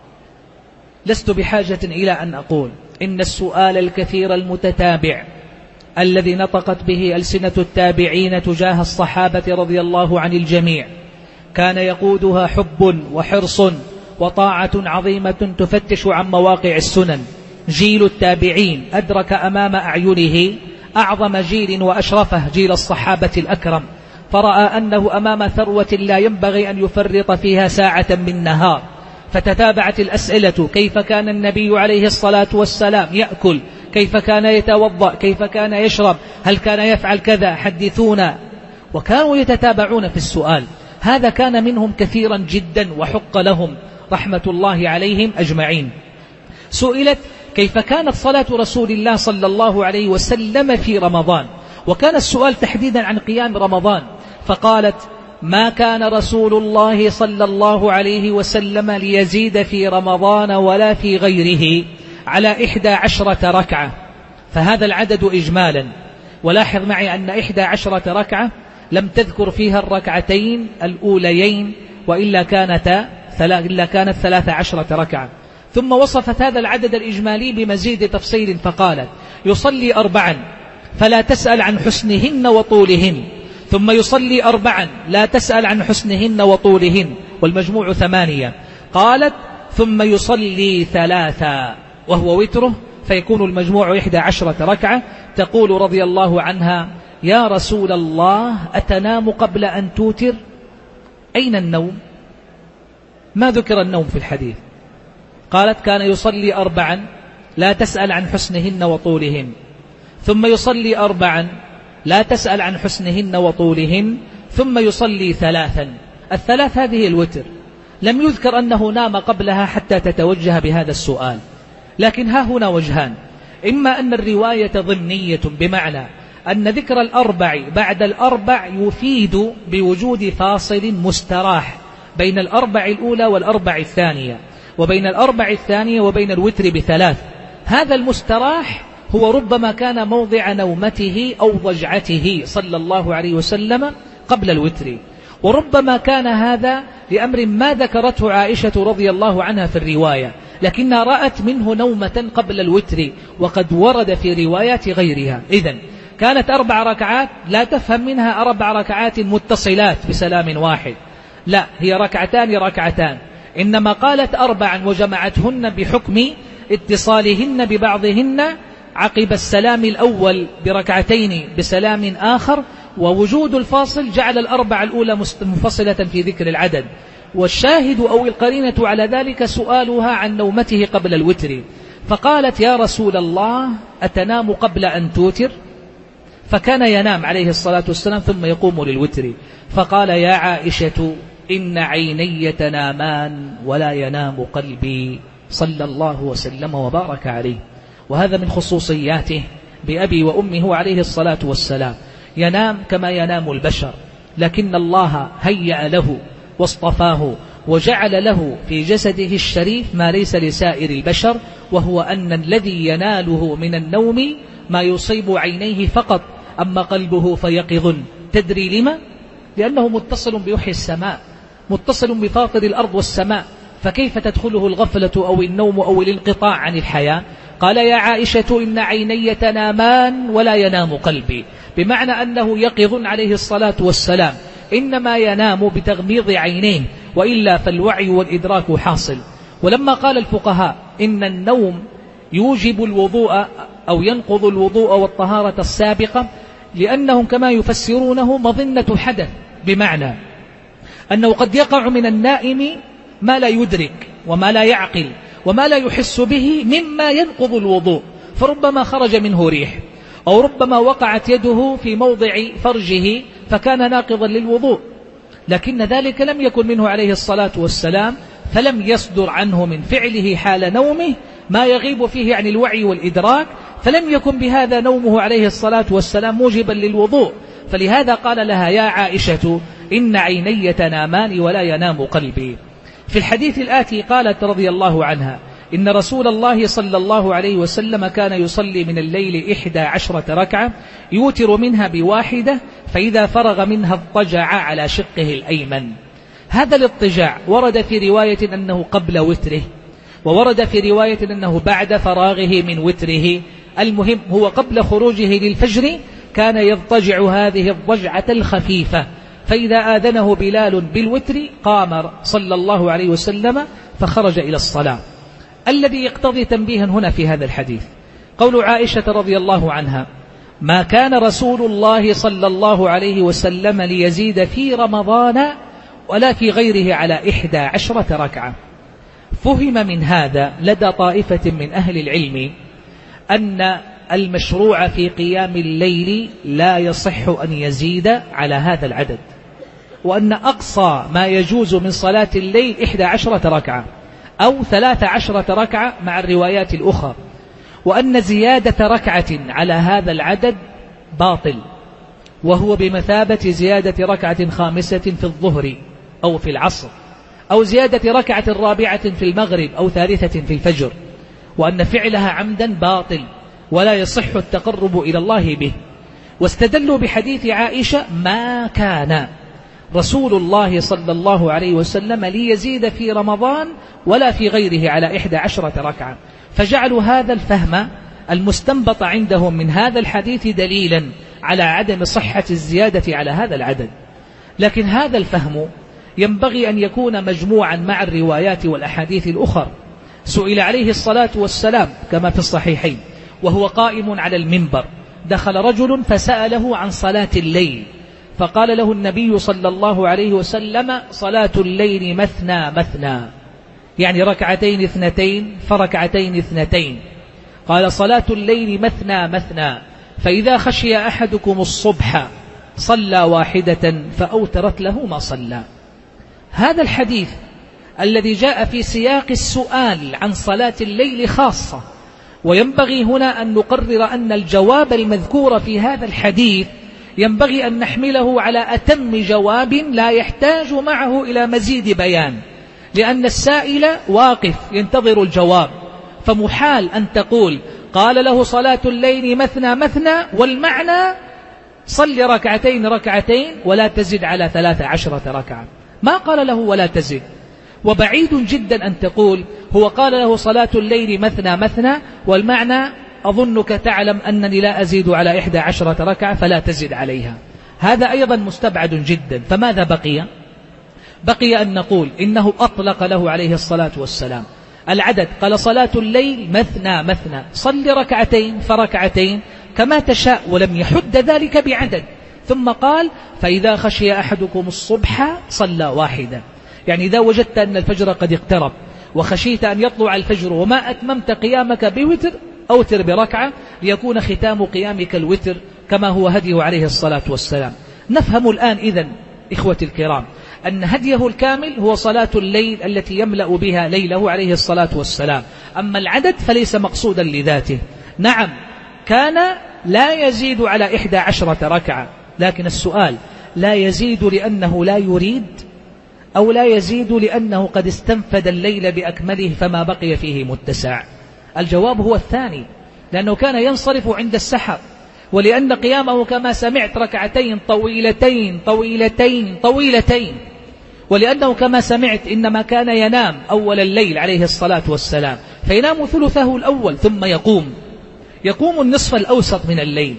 لست بحاجة إلى أن أقول إن السؤال الكثير المتتابع الذي نطقت به ألسنة التابعين تجاه الصحابة رضي الله عن الجميع كان يقودها حب وحرص وطاعة عظيمة تفتش عن مواقع السنن. جيل التابعين أدرك أمام أعينه أعظم جيل وأشرفه جيل الصحابة الأكرم، فرأى أنه أمام ثروة لا ينبغي أن يفرط فيها ساعة من نهار. فتتابعت الأسئلة: كيف كان النبي عليه الصلاة والسلام يأكل؟ كيف كان يتوضأ؟ كيف كان يشرب؟ هل كان يفعل كذا؟ حدثونا. وكانوا يتتابعون في السؤال. هذا كان منهم كثيرا جدا وحق لهم رحمة الله عليهم أجمعين. سئلت كيف كانت صلاة رسول الله صلى الله عليه وسلم في رمضان، وكان السؤال تحديدا عن قيام رمضان، فقالت: ما كان رسول الله صلى الله عليه وسلم ليزيد في رمضان ولا في غيره على إحدى عشرة ركعة. فهذا العدد إجمالا، ولاحظ معي أن إحدى عشرة ركعة لم تذكر فيها الركعتين الأوليين، وإلا كانت إلا كانت ثلاث عشرة ركعة. ثم وصفت هذا العدد الإجمالي بمزيد تفصيل فقالت: يصلي أربعا فلا تسأل عن حسنهن وطولهن، ثم يصلي أربعا لا تسأل عن حسنهن وطولهن، والمجموع ثمانية. قالت: ثم يصلي ثلاثا وهو وتره، فيكون المجموع إحدى عشرة ركعة. تقول رضي الله عنها: يا رسول الله أتنام قبل أن توتر؟ أين النوم؟ ما ذكر النوم في الحديث. قالت: كان يصلي أربعا لا تسأل عن حسنهن وطولهن، ثم يصلي أربعا لا تسأل عن حسنهن وطولهن، ثم يصلي ثلاثا. الثلاث هذه الوتر، لم يذكر أنه نام قبلها حتى تتوجه بهذا السؤال. لكن ها هنا وجهان: إما أن الرواية ضمنية بمعنى أن ذكر الأربع بعد الأربع يفيد بوجود فاصل مستراح بين الأربع الأولى والأربع الثانية، وبين الأربع الثانية وبين الوتر بثلاث. هذا المستراح هو ربما كان موضع نومته أو ضجعته صلى الله عليه وسلم قبل الوتر، وربما كان هذا لأمر ما ذكرته عائشة رضي الله عنها في الرواية، لكنها رأت منه نومة قبل الوتر، وقد ورد في روايات غيرها. إذن كانت أربع ركعات لا تفهم منها أربع ركعات متصلات بسلام واحد، لا، هي ركعتان ركعتان، إنما قالت أربعا وجمعتهن بحكم اتصالهن ببعضهن عقب السلام الأول بركعتين بسلام آخر، ووجود الفاصل جعل الأربع الأولى منفصلة في ذكر العدد. والشاهد أو القرينة على ذلك سؤالها عن نومته قبل الوتر، فقالت: يا رسول الله أتنام قبل أن توتر؟ فكان ينام عليه الصلاة والسلام ثم يقوم للوتر. فقال: يا عائشة إن عيني تنامان ولا ينام قلبي، صلى الله وسلم وبارك عليه. وهذا من خصوصياته بأبي وأمه عليه الصلاة والسلام، ينام كما ينام البشر، لكن الله هيأ له واصطفاه وجعل له في جسده الشريف ما ليس لسائر البشر، وهو أن الذي يناله من النوم ما يصيب عينيه فقط، أما قلبه فيقظ. تدري لما؟ لأنه متصل بوحي السماء، متصل بفاطر الأرض والسماء، فكيف تدخله الغفلة أو النوم أو الانقطاع عن الحياة؟ قال: يا عائشة إن عيني تنامان ولا ينام قلبي، بمعنى أنه يقظ عليه الصلاة والسلام، إنما ينام بتغميض عينيه، وإلا فالوعي والإدراك حاصل. ولما قال الفقهاء إن النوم يوجب الوضوء أو ينقض الوضوء والطهارة السابقة، لأنهم كما يفسرونه مظنة حدث، بمعنى أنه قد يقع من النائم ما لا يدرك وما لا يعقل وما لا يحس به مما ينقض الوضوء، فربما خرج منه ريح، أو ربما وقعت يده في موضع فرجه فكان ناقضا للوضوء، لكن ذلك لم يكن منه عليه الصلاة والسلام، فلم يصدر عنه من فعله حال نومه ما يغيب فيه عن الوعي والإدراك، فلم يكن بهذا نومه عليه الصلاة والسلام موجبا للوضوء. فلهذا قال لها: يا عائشة إن عيني تنامان ولا ينام قلبي. في الحديث الآتي قالت رضي الله عنها: إن رسول الله صلى الله عليه وسلم كان يصلي من الليل إحدى عشرة ركعة يوتر منها بواحدة، فإذا فرغ منها اضطجع على شقه الأيمن. هذا الاضطجاع ورد في رواية أنه قبل وتره، وورد في رواية أنه بعد فراغه من وتره. المهم هو قبل خروجه للفجر كان يضطجع هذه الضجعة الخفيفة، فإذا آذنه بلال بالوتر قام صلى الله عليه وسلم فخرج إلى الصلاة. الذي يقتضي تنبيها هنا في هذا الحديث قول عائشة رضي الله عنها: ما كان رسول الله صلى الله عليه وسلم ليزيد في رمضان ولا في غيره على إحدى عشرة ركعة. فهم من هذا لدى طائفة من أهل العلم أن المشروع في قيام الليل لا يصح أن يزيد على هذا العدد، وأن أقصى ما يجوز من صلاة الليل إحدى عشرة ركعة أو ثلاث عشرة ركعة مع الروايات الأخرى، وأن زيادة ركعة على هذا العدد باطل، وهو بمثابة زيادة ركعة خامسة في الظهر أو في العصر، أو زيادة ركعة رابعة في المغرب أو ثالثة في الفجر، وأن فعلها عمدا باطل ولا يصح التقرب إلى الله به. واستدلوا بحديث عائشة: ما كان رسول الله صلى الله عليه وسلم ليزيد في رمضان ولا في غيره على إحدى عشرة ركعة، فجعلوا هذا الفهم المستنبط عندهم من هذا الحديث دليلا على عدم صحة الزيادة على هذا العدد. لكن هذا الفهم ينبغي أن يكون مجموعا مع الروايات والأحاديث الأخرى. سئل عليه الصلاة والسلام كما في الصحيحين وهو قائم على المنبر، دخل رجل فسأله عن صلاة الليل، فقال له النبي صلى الله عليه وسلم: صلاة الليل مثنى مثنى، يعني ركعتين اثنتين فركعتين اثنتين. قال: صلاة الليل مثنى مثنى، فإذا خشي أحدكم الصبح صلى واحدة فأوترت له ما صلى. هذا الحديث الذي جاء في سياق السؤال عن صلاة الليل خاصة، وينبغي هنا أن نقرر أن الجواب المذكور في هذا الحديث ينبغي أن نحمله على أتم جواب لا يحتاج معه إلى مزيد بيان، لأن السائل واقف ينتظر الجواب، فمحال أن تقول قال له صلاة الليل مثنى مثنى والمعنى صل ركعتين ركعتين ولا تزد على ثلاث عشرة ركعة. ما قال له ولا تزد، وبعيد جدا أن تقول هو قال له صلاة الليل مثنى مثنى والمعنى أظنك تعلم أنني لا أزيد على إحدى عشرة ركعة فلا تزد عليها. هذا أيضا مستبعد جدا. فماذا بقي؟ بقي أن نقول إنه أطلق له عليه الصلاة والسلام العدد، قال صلاة الليل مثنى مثنى، صل ركعتين فركعتين كما تشاء، ولم يحد ذلك بعدد. ثم قال: فإذا خشي أحدكم الصبح صلى واحدا، يعني إذا وجدت أن الفجر قد اقترب وخشيت أن يطلع الفجر وما أتممت قيامك بوتر أوتر بركعة ليكون ختام قيامك الوتر كما هو هديه عليه الصلاة والسلام. نفهم الآن إذن إخوتي الكرام أن هديه الكامل هو صلاة الليل التي يملأ بها ليله عليه الصلاة والسلام، أما العدد فليس مقصودا لذاته. نعم كان لا يزيد على إحدى عشرة ركعة، لكن السؤال: لا يزيد لأنه لا يريد، أو لا يزيد لأنه قد استنفد الليل بأكمله فما بقي فيه متسع؟ الجواب هو الثاني، لأنه كان ينصرف عند السحر، ولأن قيامه كما سمعت ركعتين طويلتين طويلتين طويلتين، ولأنه كما سمعت إنما كان ينام أول الليل عليه الصلاة والسلام، فينام ثلثه الأول ثم يقوم يقوم النصف الأوسط من الليل،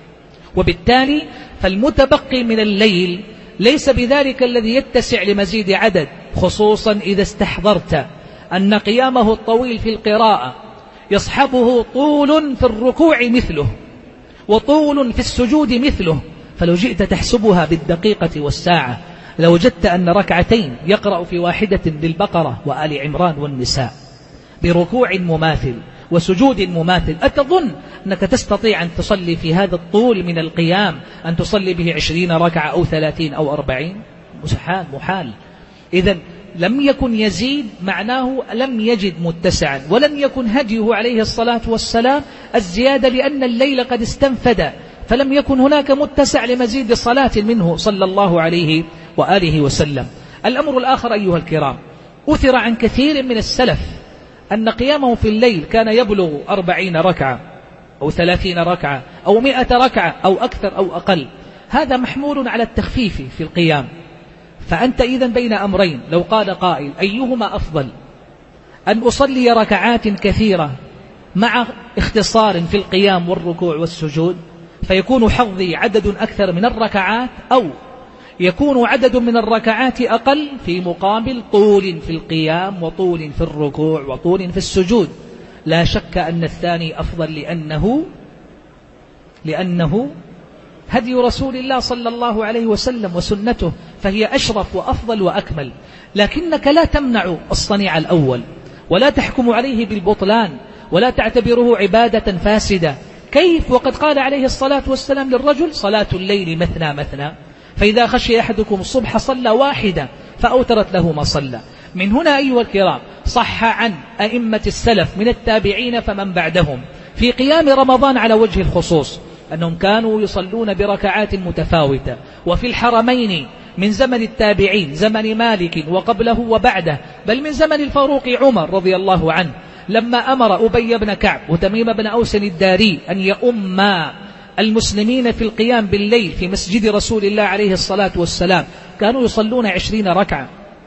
وبالتالي فالمتبقي من الليل ليس بذلك الذي يتسع لمزيد عدد، خصوصا إذا استحضرت أن قيامه الطويل في القراءة يصحبه طول في الركوع مثله وطول في السجود مثله، فلو جئت تحسبها بالدقيقة والساعة لوجدت أن ركعتين يقرأ في واحدة بالبقرة وآل عمران والنساء بركوع مماثل، وسجود مماثل. أتظن أنك تستطيع أن تصلي في هذا الطول من القيام أن تصلي به عشرين ركعة أو ثلاثين أو أربعين؟ محال محال. إذن لم يكن يزيد معناه لم يجد متسعا، ولم يكن هديه عليه الصلاة والسلام الزيادة لأن الليل قد استنفد، فلم يكن هناك متسع لمزيد صلاة منه صلى الله عليه وآله وسلم. الأمر الآخر أيها الكرام، أثر عن كثير من السلف أن قيامه في الليل كان يبلغ أربعين ركعة أو ثلاثين ركعة أو مئة ركعة أو أكثر أو أقل. هذا محمول على التخفيف في القيام. فأنت إذن بين أمرين، لو قال قائل أيهما أفضل، أن أصلي ركعات كثيرة مع اختصار في القيام والركوع والسجود فيكون حظي عدد أكثر من الركعات، أو يكون عدد من الركعات أقل في مقابل طول في القيام وطول في الركوع وطول في السجود؟ لا شك أن الثاني أفضل، لأنه لأنه هدي رسول الله صلى الله عليه وسلم وسنته، فهي أشرف وأفضل وأكمل. لكنك لا تمنع الصنيع الأول ولا تحكم عليه بالبطلان ولا تعتبره عبادة فاسدة. كيف وقد قال عليه الصلاة والسلام للرجل صلاة الليل مثنى مثنى، فإذا خشي أحدكم الصبح صلى واحدة فأوترت له ما صلى. من هنا أيها الكرام صح عن أئمة السلف من التابعين فمن بعدهم في قيام رمضان على وجه الخصوص أنهم كانوا يصلون بركعات متفاوتة. وفي الحرمين من زمن التابعين، زمن مالك وقبله وبعده، بل من زمن الفاروق عمر رضي الله عنه، لما أمر أبي بن كعب وتميم بن أوس الداري أن يؤما المسلمين في القيام بالليل في مسجد رسول الله عليه الصلاة والسلام، كانوا يصلون عشرين ركعة.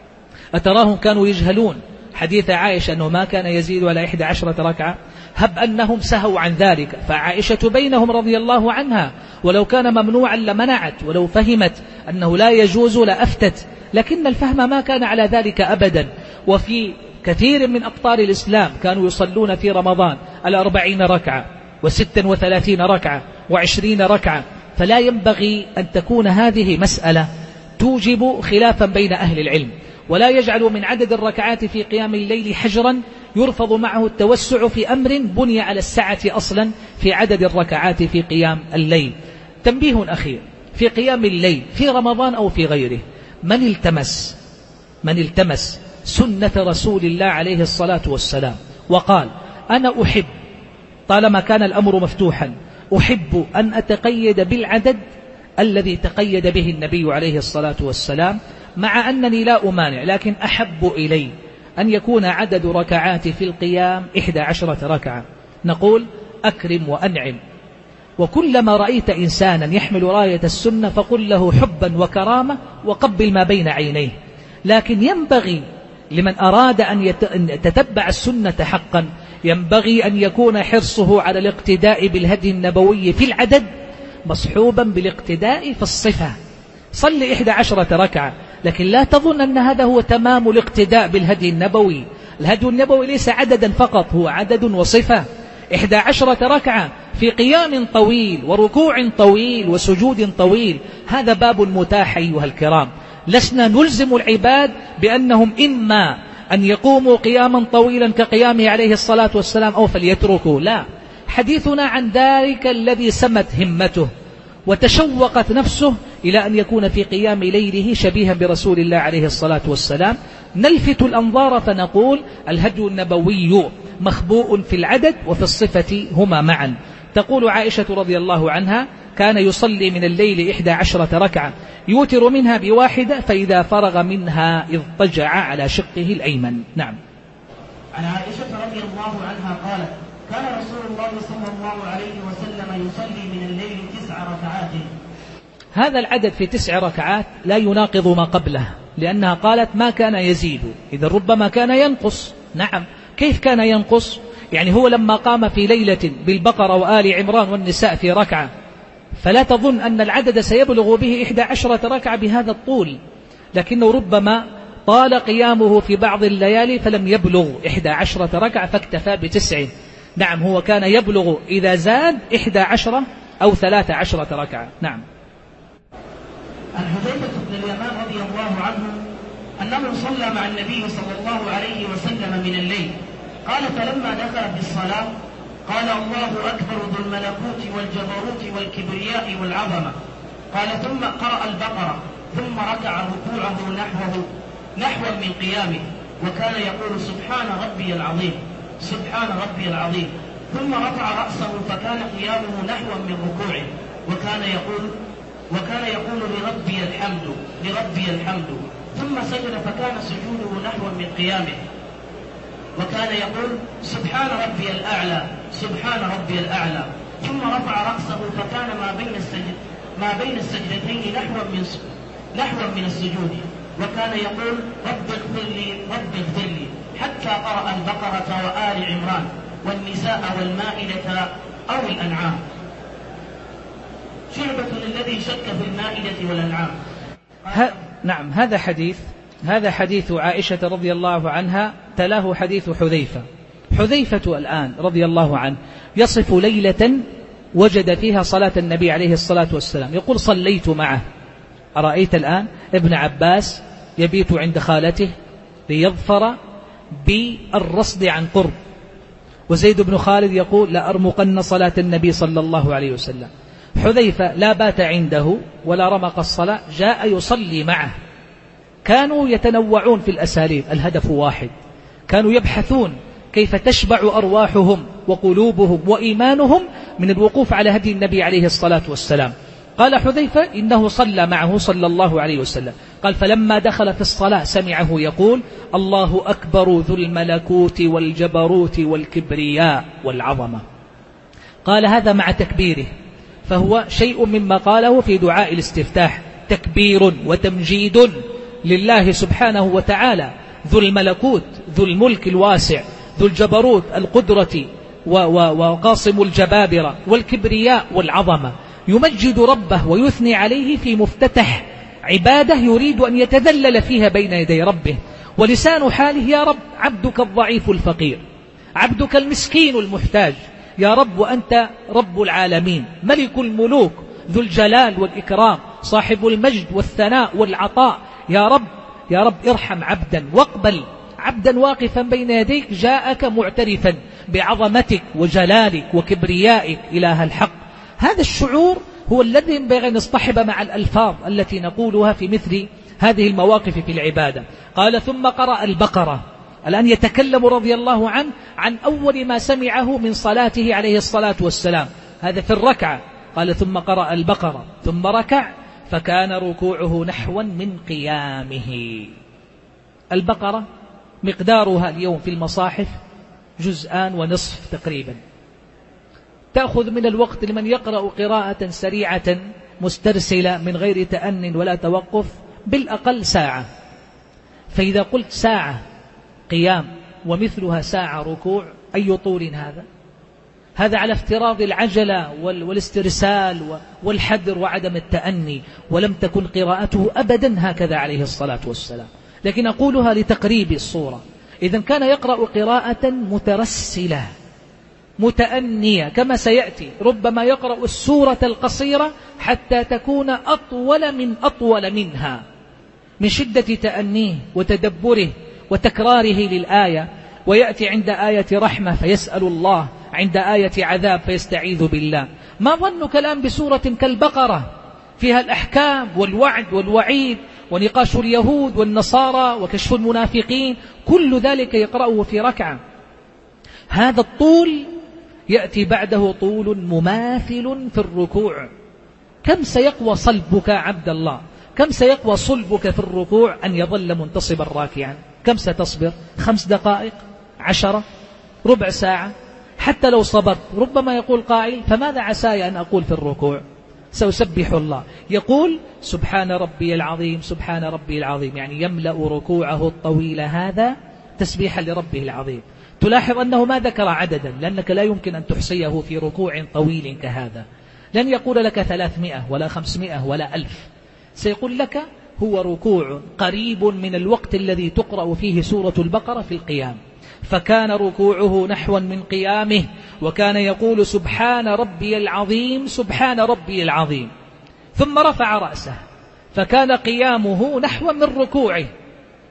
أتراهم كانوا يجهلون حديث عائشة أنه ما كان يزيد على إحدى عشرة ركعة؟ هب أنهم سهوا عن ذلك، فعائشة بينهم رضي الله عنها، ولو كان ممنوعا لمنعت، ولو فهمت أنه لا يجوز لأفتت، لكن الفهم ما كان على ذلك أبدا. وفي كثير من أقطار الإسلام كانوا يصلون في رمضان الأربعين ركعة وستا وثلاثين ركعة وعشرين ركعة. فلا ينبغي أن تكون هذه مسألة توجب خلافا بين أهل العلم، ولا يجعل من عدد الركعات في قيام الليل حجرا يرفض معه التوسع في أمر بني على السعة أصلا في عدد الركعات في قيام الليل. تنبيه أخير في قيام الليل في رمضان أو في غيره، من التمس من التمس سنة رسول الله عليه الصلاة والسلام وقال أنا أحب، طالما كان الأمر مفتوحا، أحب أن أتقيد بالعدد الذي تقيد به النبي عليه الصلاة والسلام، مع أنني لا أمانع، لكن أحب إلي أن يكون عدد ركعات في القيام إحدى عشرة ركعة. نقول أكرم وأنعم، وكلما رأيت إنسانا يحمل راية السنة فقل له حبا وكرامة وقبل ما بين عينيه. لكن ينبغي لمن أراد أن يتتبع السنة حقا، ينبغي أن يكون حرصه على الاقتداء بالهدي النبوي في العدد مصحوبا بالاقتداء في الصفة. صل إحدى عشرة ركعة، لكن لا تظن أن هذا هو تمام الاقتداء بالهدي النبوي. الهدي النبوي ليس عددا فقط، هو عدد وصفة. إحدى عشرة ركعة في قيام طويل وركوع طويل وسجود طويل، هذا باب متاح أيها الكرام. لسنا نلزم العباد بأنهم إما أن يقوموا قياما طويلا كقيامه عليه الصلاة والسلام أو فليتركوا، لا. حديثنا عن ذلك الذي سمت همته وتشوقت نفسه إلى أن يكون في قيام ليله شبيها برسول الله عليه الصلاة والسلام. نلفت الأنظار فنقول الهدي النبوي مخبوء في العدد وفي الصفة هما معا. تقول عائشة رضي الله عنها كان يصلي من الليل إحدى عشرة ركعة يوتر منها بواحدة، فإذا فرغ منها اضطجع على شقه الأيمن. نعم. عن عائشة رضي الله عنها قالت كان رسول الله صلى الله عليه وسلم يصلي من الليل تسع ركعات. هذا العدد في تسع ركعات لا يناقض ما قبله، لأنها قالت ما كان يزيد، إذا ربما كان ينقص. نعم، كيف كان ينقص؟ يعني هو لما قام في ليلة بالبقرة وآل عمران والنساء في ركعة، فلا تظن أن العدد سيبلغ به إحدى عشرة ركعة بهذا الطول، لكنه ربما طال قيامه في بعض الليالي فلم يبلغ إحدى عشرة ركعة فاكتفى بتسع. نعم، هو كان يبلغ إذا زاد إحدى عشرة أو ثلاث عشرة ركعة. نعم. عن حذيفة بن اليمان رضي الله عنه أنه صلى مع النبي صلى الله عليه وسلم من الليل قال فلما دخل في الصلاة قال الله أكبر ذو الملكوت والجبروت والكبرياء والعظمة. قال ثم قرأ البقرة ثم ركع ركوعه نحوه نحوا من قيامه وكان يقول سبحان ربي العظيم سبحان ربي العظيم. ثم رفع رأسه فكان قيامه نحوا من ركوعه وكان يقول وكان يقول لربي الحمد لربي الحمد. ثم سجد فكان سجوده نحوا من قيامه وكان يقول سبحان ربي الأعلى سبحان ربي الأعلى. ثم رفع رأسه فكان ما بين السجد ما بين السجدتين نحوا من نحوا من السجود وكان يقول رب اغفر لي رب اغفر لي حتى قرأ البقرة وآل عمران والنساء والمائدة أو الأنعام. شعبة الذي شك في المائدة والأنعام. ه... نعم هذا حديث هذا حديث عائشة رضي الله عنها تلاه حديث حذيفة. حذيفة الآن رضي الله عنه يصف ليلة وجد فيها صلاة النبي عليه الصلاة والسلام يقول صليت معه. أرأيت الآن ابن عباس يبيت عند خالته ليظفر بالرصد عن قرب، وزيد بن خالد يقول لا أرمقن صلاة النبي صلى الله عليه وسلم. حذيفة لا بات عنده ولا رمق الصلاة، جاء يصلي معه. كانوا يتنوعون في الأساليب، الهدف واحد، كانوا يبحثون كيف تشبع أرواحهم وقلوبهم وإيمانهم من الوقوف على هدي النبي عليه الصلاة والسلام. قال حذيفة إنه صلى معه صلى الله عليه وسلم. قال فلما دخل في الصلاة سمعه يقول الله أكبر ذو الملكوت والجبروت والكبرياء والعظمة. قال هذا مع تكبيره، فهو شيء مما قاله في دعاء الاستفتاح، تكبير وتمجيد لله سبحانه وتعالى، ذو الملكوت ذو الملك الواسع، ذو الجبروت القدرة وقاصم الجبابرة، والكبرياء والعظمة. يمجد ربه ويثني عليه في مفتتح عبادة يريد أن يتذلل فيها بين يدي ربه، ولسان حاله يا رب عبدك الضعيف الفقير، عبدك المسكين المحتاج، يا رب وأنت رب العالمين، ملك الملوك، ذو الجلال والإكرام، صاحب المجد والثناء والعطاء. يا رب يا رب ارحم عبدا واقبل عبدا واقفا بين يديك جاءك معترفا بعظمتك وجلالك وكبريائك إله الحق. هذا الشعور هو الذي ينبغي أن نصطحب مع الألفاظ التي نقولها في مثل هذه المواقف في العبادة. قال ثم قرأ البقرة. الآن يتكلم رضي الله عنه عن أول ما سمعه من صلاته عليه الصلاة والسلام، هذا في الركعة. قال ثم قرأ البقرة ثم ركع فكان ركوعه نحوا من قيامه. البقرة مقدارها اليوم في المصاحف جزءان ونصف تقريبا، تأخذ من الوقت لمن يقرأ قراءة سريعة مسترسلة من غير تأن ولا توقف بالأقل ساعة. فإذا قلت ساعة قيام ومثلها ساعة ركوع، أي طول هذا؟ هذا على افتراض العجلة والاسترسال والحذر وعدم التأني، ولم تكن قراءته أبدا هكذا عليه الصلاة والسلام، لكن أقولها لتقريب الصورة. إذن كان يقرأ قراءة مترسلة متأنية كما سيأتي، ربما يقرأ السورة القصيرة حتى تكون أطول من أطول منها من شدة تأنيه وتدبره وتكراره للآية، ويأتي عند آية رحمة فيسأل الله، عند آية عذاب فيستعيذ بالله. ما ظنك الآن بسورة كالبقرة فيها الأحكام والوعد والوعيد ونقاش اليهود والنصارى وكشف المنافقين، كل ذلك يقرأه في ركعة. هذا الطول يأتي بعده طول مماثل في الركوع. كم سيقوى صلبك عبد الله، كم سيقوى صلبك في الركوع أن يظل منتصبا راكعا؟ كم ستصبر؟ خمس دقائق، عشرة، ربع ساعة؟ حتى لو صبرت ربما يقول قائل فماذا عساي أن أقول في الركوع؟ سأسبح الله. يقول سبحان ربي العظيم سبحان ربي العظيم، يعني يملأ ركوعه الطويل هذا تسبيحا لربه العظيم. تلاحظ أنه ما ذكر عددا، لأنك لا يمكن أن تحصيه في ركوع طويل كهذا. لن يقول لك ثلاثمائة ولا خمسمائة ولا ألف، سيقول لك هو ركوع قريب من الوقت الذي تقرأ فيه سورة البقرة في القيام. فكان ركوعه نحوا من قيامه، وكان يقول سبحان ربي العظيم سبحان ربي العظيم، ثم رفع رأسه فكان قيامه نحوا من ركوعه.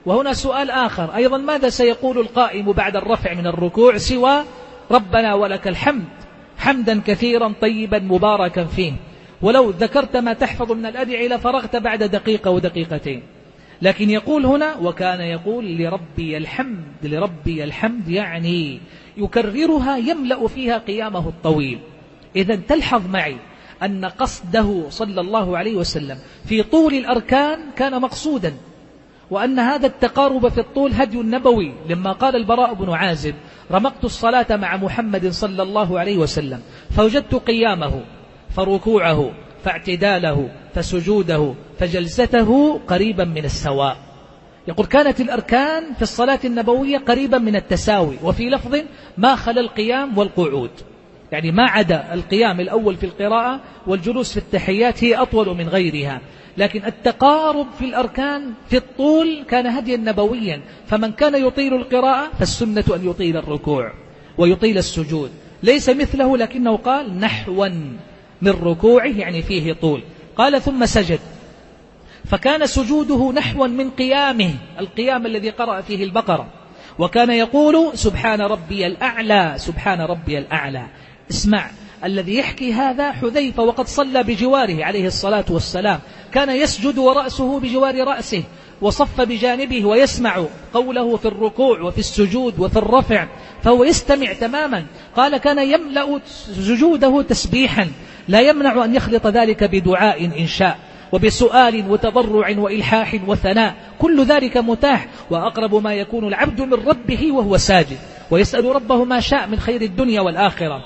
وهنا سؤال آخر أيضا: ماذا سيقول القائم بعد الرفع من الركوع سوى ربنا ولك الحمد حمدا كثيرا طيبا مباركا فيه؟ ولو ذكرت ما تحفظ من الأدعية لفرغت بعد دقيقة ودقيقتين، لكن يقول هنا: وكان يقول لربي الحمد. لربي الحمد يعني يكررها يملأ فيها قيامه الطويل. إذن تلحظ معي أن قصده صلى الله عليه وسلم في طول الأركان كان مقصودا، وأن هذا التقارب في الطول هدي النبوي. لما قال البراء بن عازب: رمقت الصلاة مع محمد صلى الله عليه وسلم فوجدت قيامه فركوعه فاعتداله فسجوده فجلسته قريبا من السواء. يقول: كانت الأركان في الصلاة النبوية قريبا من التساوي، وفي لفظ: ما خلا القيام والقعود، يعني ما عدا القيام الأول في القراءة والجلوس في التحيات هي أطول من غيرها، لكن التقارب في الأركان في الطول كان هديا نبويا. فمن كان يطيل القراءة فالسنة أن يطيل الركوع ويطيل السجود، ليس مثله، لكنه قال نحوا من ركوعه يعني فيه طول. قال: ثم سجد، فكان سجوده نحوا من قيامه، القيام الذي قرأ فيه البقرة، وكان يقول: سبحان ربي الأعلى سبحان ربي الأعلى. اسمع، الذي يحكي هذا حذيفة وقد صلى بجواره عليه الصلاة والسلام، كان يسجد ورأسه بجوار رأسه وصف بجانبه ويسمع قوله في الركوع وفي السجود وفي الرفع، فهو يستمع تماما. قال: كان يملأ سجوده تسبيحا لا يمنع أن يخلط ذلك بدعاء إن شاء، وبسؤال وتضرع وإلحاح وثناء، كل ذلك متاح. وأقرب ما يكون العبد من ربه وهو ساجد، ويسأل ربه ما شاء من خير الدنيا والآخرة.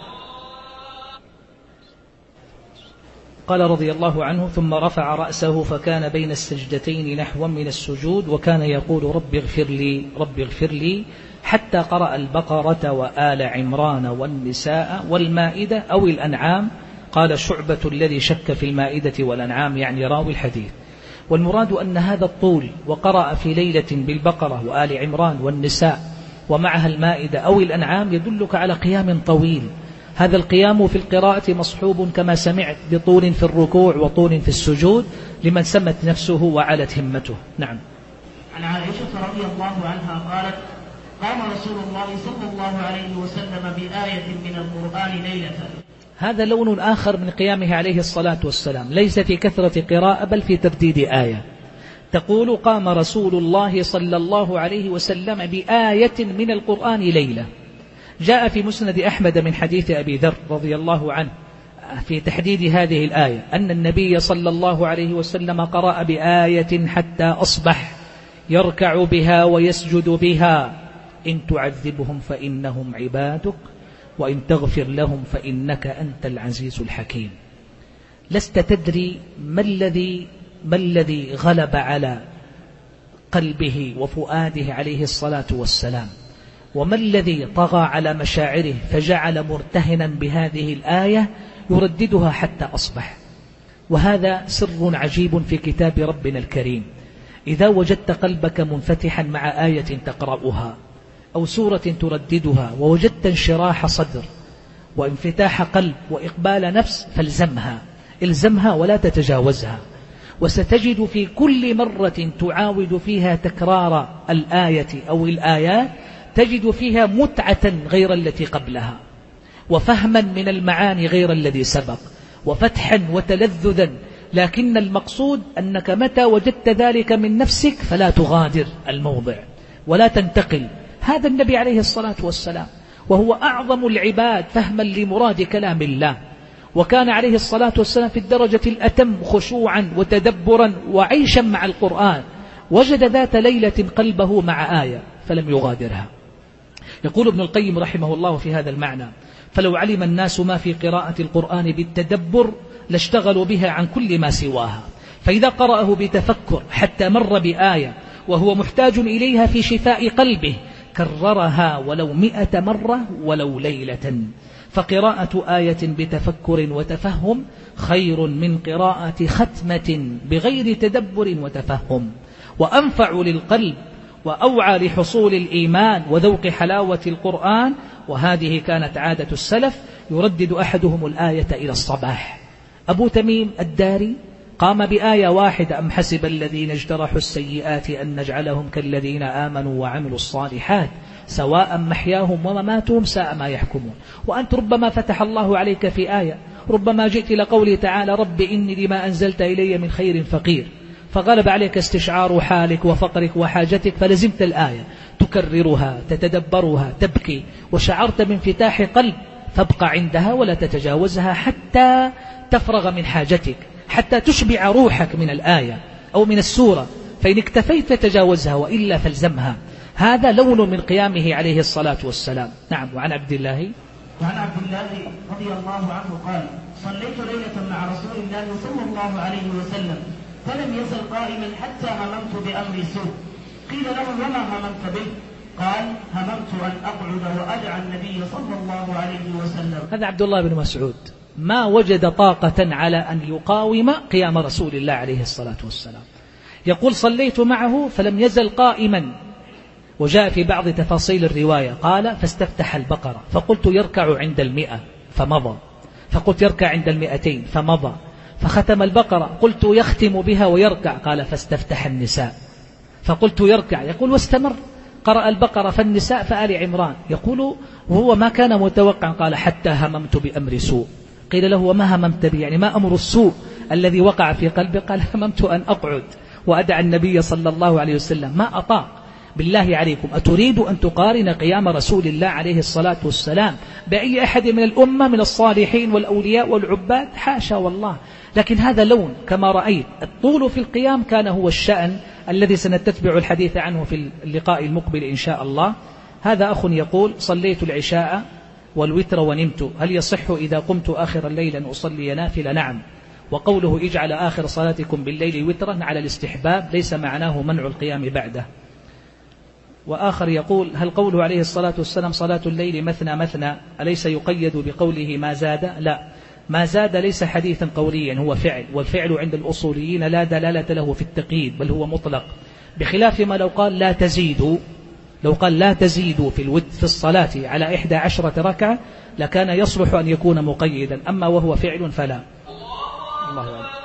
قال رضي الله عنه: ثم رفع رأسه فكان بين السجدتين نحوا من السجود، وكان يقول: رب اغفر لي رب اغفر لي، حتى قرأ البقرة وآل عمران والنساء والمائدة أو الأنعام. قال شعبة: الذي شك في المائدة والأنعام يعني راوي الحديث. والمراد أن هذا الطول، وقرأ في ليلة بالبقرة وآل عمران والنساء ومعها المائدة أو الأنعام، يدلك على قيام طويل. هذا القيام في القراءة مصحوب كما سمعت بطول في الركوع وطول في السجود لمن سمت نفسه وعلت همته. نعم. عن عائشة رضي الله عنها قالت: قام رسول الله صلى الله عليه وسلم بآية من القرآن ليلة. هذا لون آخر من قيامه عليه الصلاة والسلام، ليس في كثرة قراءة بل في ترديد آية. تقول: قام رسول الله صلى الله عليه وسلم بآية من القرآن ليلة. جاء في مسند أحمد من حديث أبي ذر رضي الله عنه في تحديد هذه الآية أن النبي صلى الله عليه وسلم قرأ بآية حتى أصبح يركع بها ويسجد بها: إن تعذبهم فإنهم عبادك وإن تغفر لهم فإنك أنت العزيز الحكيم. لست تدري ما الذي ما الذي غلب على قلبه وفؤاده عليه الصلاة والسلام، وما الذي طغى على مشاعره فجعل مرتهنا بهذه الآية يرددها حتى أصبح. وهذا سر عجيب في كتاب ربنا الكريم. إذا وجدت قلبك منفتحا مع آية تقرأها أو سورة ترددها ووجدت انشراح صدر وانفتاح قلب وإقبال نفس، فالزمها الزمها ولا تتجاوزها، وستجد في كل مرة تعاود فيها تكرار الآية أو الآيات تجد فيها متعة غير التي قبلها، وفهما من المعاني غير الذي سبق، وفتحا وتلذذا. لكن المقصود أنك متى وجدت ذلك من نفسك فلا تغادر الموضع ولا تنتقل. هذا النبي عليه الصلاة والسلام، وهو أعظم العباد فهما لمراد كلام الله، وكان عليه الصلاة والسلام في الدرجة الأتم خشوعا وتدبرا وعيشا مع القرآن. وجد ذات ليلة قلبه مع آية فلم يغادرها. يقول ابن القيم رحمه الله في هذا المعنى: فلو علم الناس ما في قراءة القرآن بالتدبر لاشتغلوا بها عن كل ما سواها، فإذا قرأه بتفكر حتى مر بآية وهو محتاج إليها في شفاء قلبه كررها ولو مئة مرة ولو ليلة. فقراءة آية بتفكر وتفهم خير من قراءة ختمة بغير تدبر وتفهم، وأنفع للقلب وأوعى لحصول الإيمان وذوق حلاوة القرآن. وهذه كانت عادة السلف، يردد أحدهم الآية إلى الصباح. أبو تميم الداري قام بآية واحدة أم حسب الذين اجترحوا السيئات أن نجعلهم كالذين آمنوا وعملوا الصالحات سواء محياهم ومماتهم ساء ما يحكمون. وأنت ربما فتح الله عليك في آية، ربما جئت إلى قوله تعالى رب إني لما أنزلت إلي من خير فقير، فغلب عليك استشعار حالك وفقرك وحاجتك فلزمت الآية تكررها تتدبرها تبكي وشعرت بانفتاح قلب، فابقى عندها ولا تتجاوزها حتى تفرغ من حاجتك، حتى تشبع روحك من الآية أو من السورة، فإن اكتفيت تجاوزها وإلا فالزمها. هذا لون من قيامه عليه الصلاة والسلام. نعم. وعن عبد الله وعن عبد الله رضي الله عنه قال صليت ليلة مع رسول الله صلى الله عليه وسلم فلم يزل قائما حتى هممت بأمر سوء، قيل له وما هممت به؟ قال هممت أن أقعد وأدعى النبي صلى الله عليه وسلم. هذا عبد الله بن مسعود ما وجد طاقة على أن يقاوم قيام رسول الله عليه الصلاة والسلام، يقول صليت معه فلم يزل قائما، وجاء في بعض تفاصيل الرواية قال فاستفتح البقرة فقلت يركع عند المئة فمضى، فقلت يركع عند المئتين فمضى، فختم البقرة قلت يختم بها ويركع، قال فاستفتح النساء فقلت يركع، يقول واستمر قرأ البقرة فالنساء فآل عمران، يقول وهو ما كان متوقعا، قال حتى هممت بأمر سوء، قيل له وما هممت به يعني ما أمر السوء الذي وقع في قلبه؟ قال هممت أن أقعد وأدعى النبي صلى الله عليه وسلم، ما أطاق. بالله عليكم أتريد أن تقارن قيام رسول الله عليه الصلاة والسلام بأي أحد من الأمة من الصالحين والأولياء والعباد؟ حاشا والله. لكن هذا لون كما رأيت، الطول في القيام كان هو الشأن الذي سنتتبع الحديث عنه في اللقاء المقبل إن شاء الله. هذا أخ يقول صليت العشاء والوتر ونمت، هل يصح إذا قمت آخر الليل أن أصلي نافلة؟ نعم. وقوله اجعل آخر صلاتكم بالليل وترا على الاستحباب ليس معناه منع القيام بعده. وآخر يقول هل قوله عليه الصلاة والسلام صلاة الليل مثنى مثنى أليس يقيد بقوله ما زاد؟ لا، ما زاد ليس حديثا قوليا، هو فعل، والفعل عند الأصوليين لا دلالة له في التقييد بل هو مطلق، بخلاف ما لو قال لا تزيدوا، لو قال لا تزيدوا في الود في الصلاة على إحدى عشرة ركعة لكان يصلح أن يكون مقيدا، أما وهو فعل فلا. الله أكبر.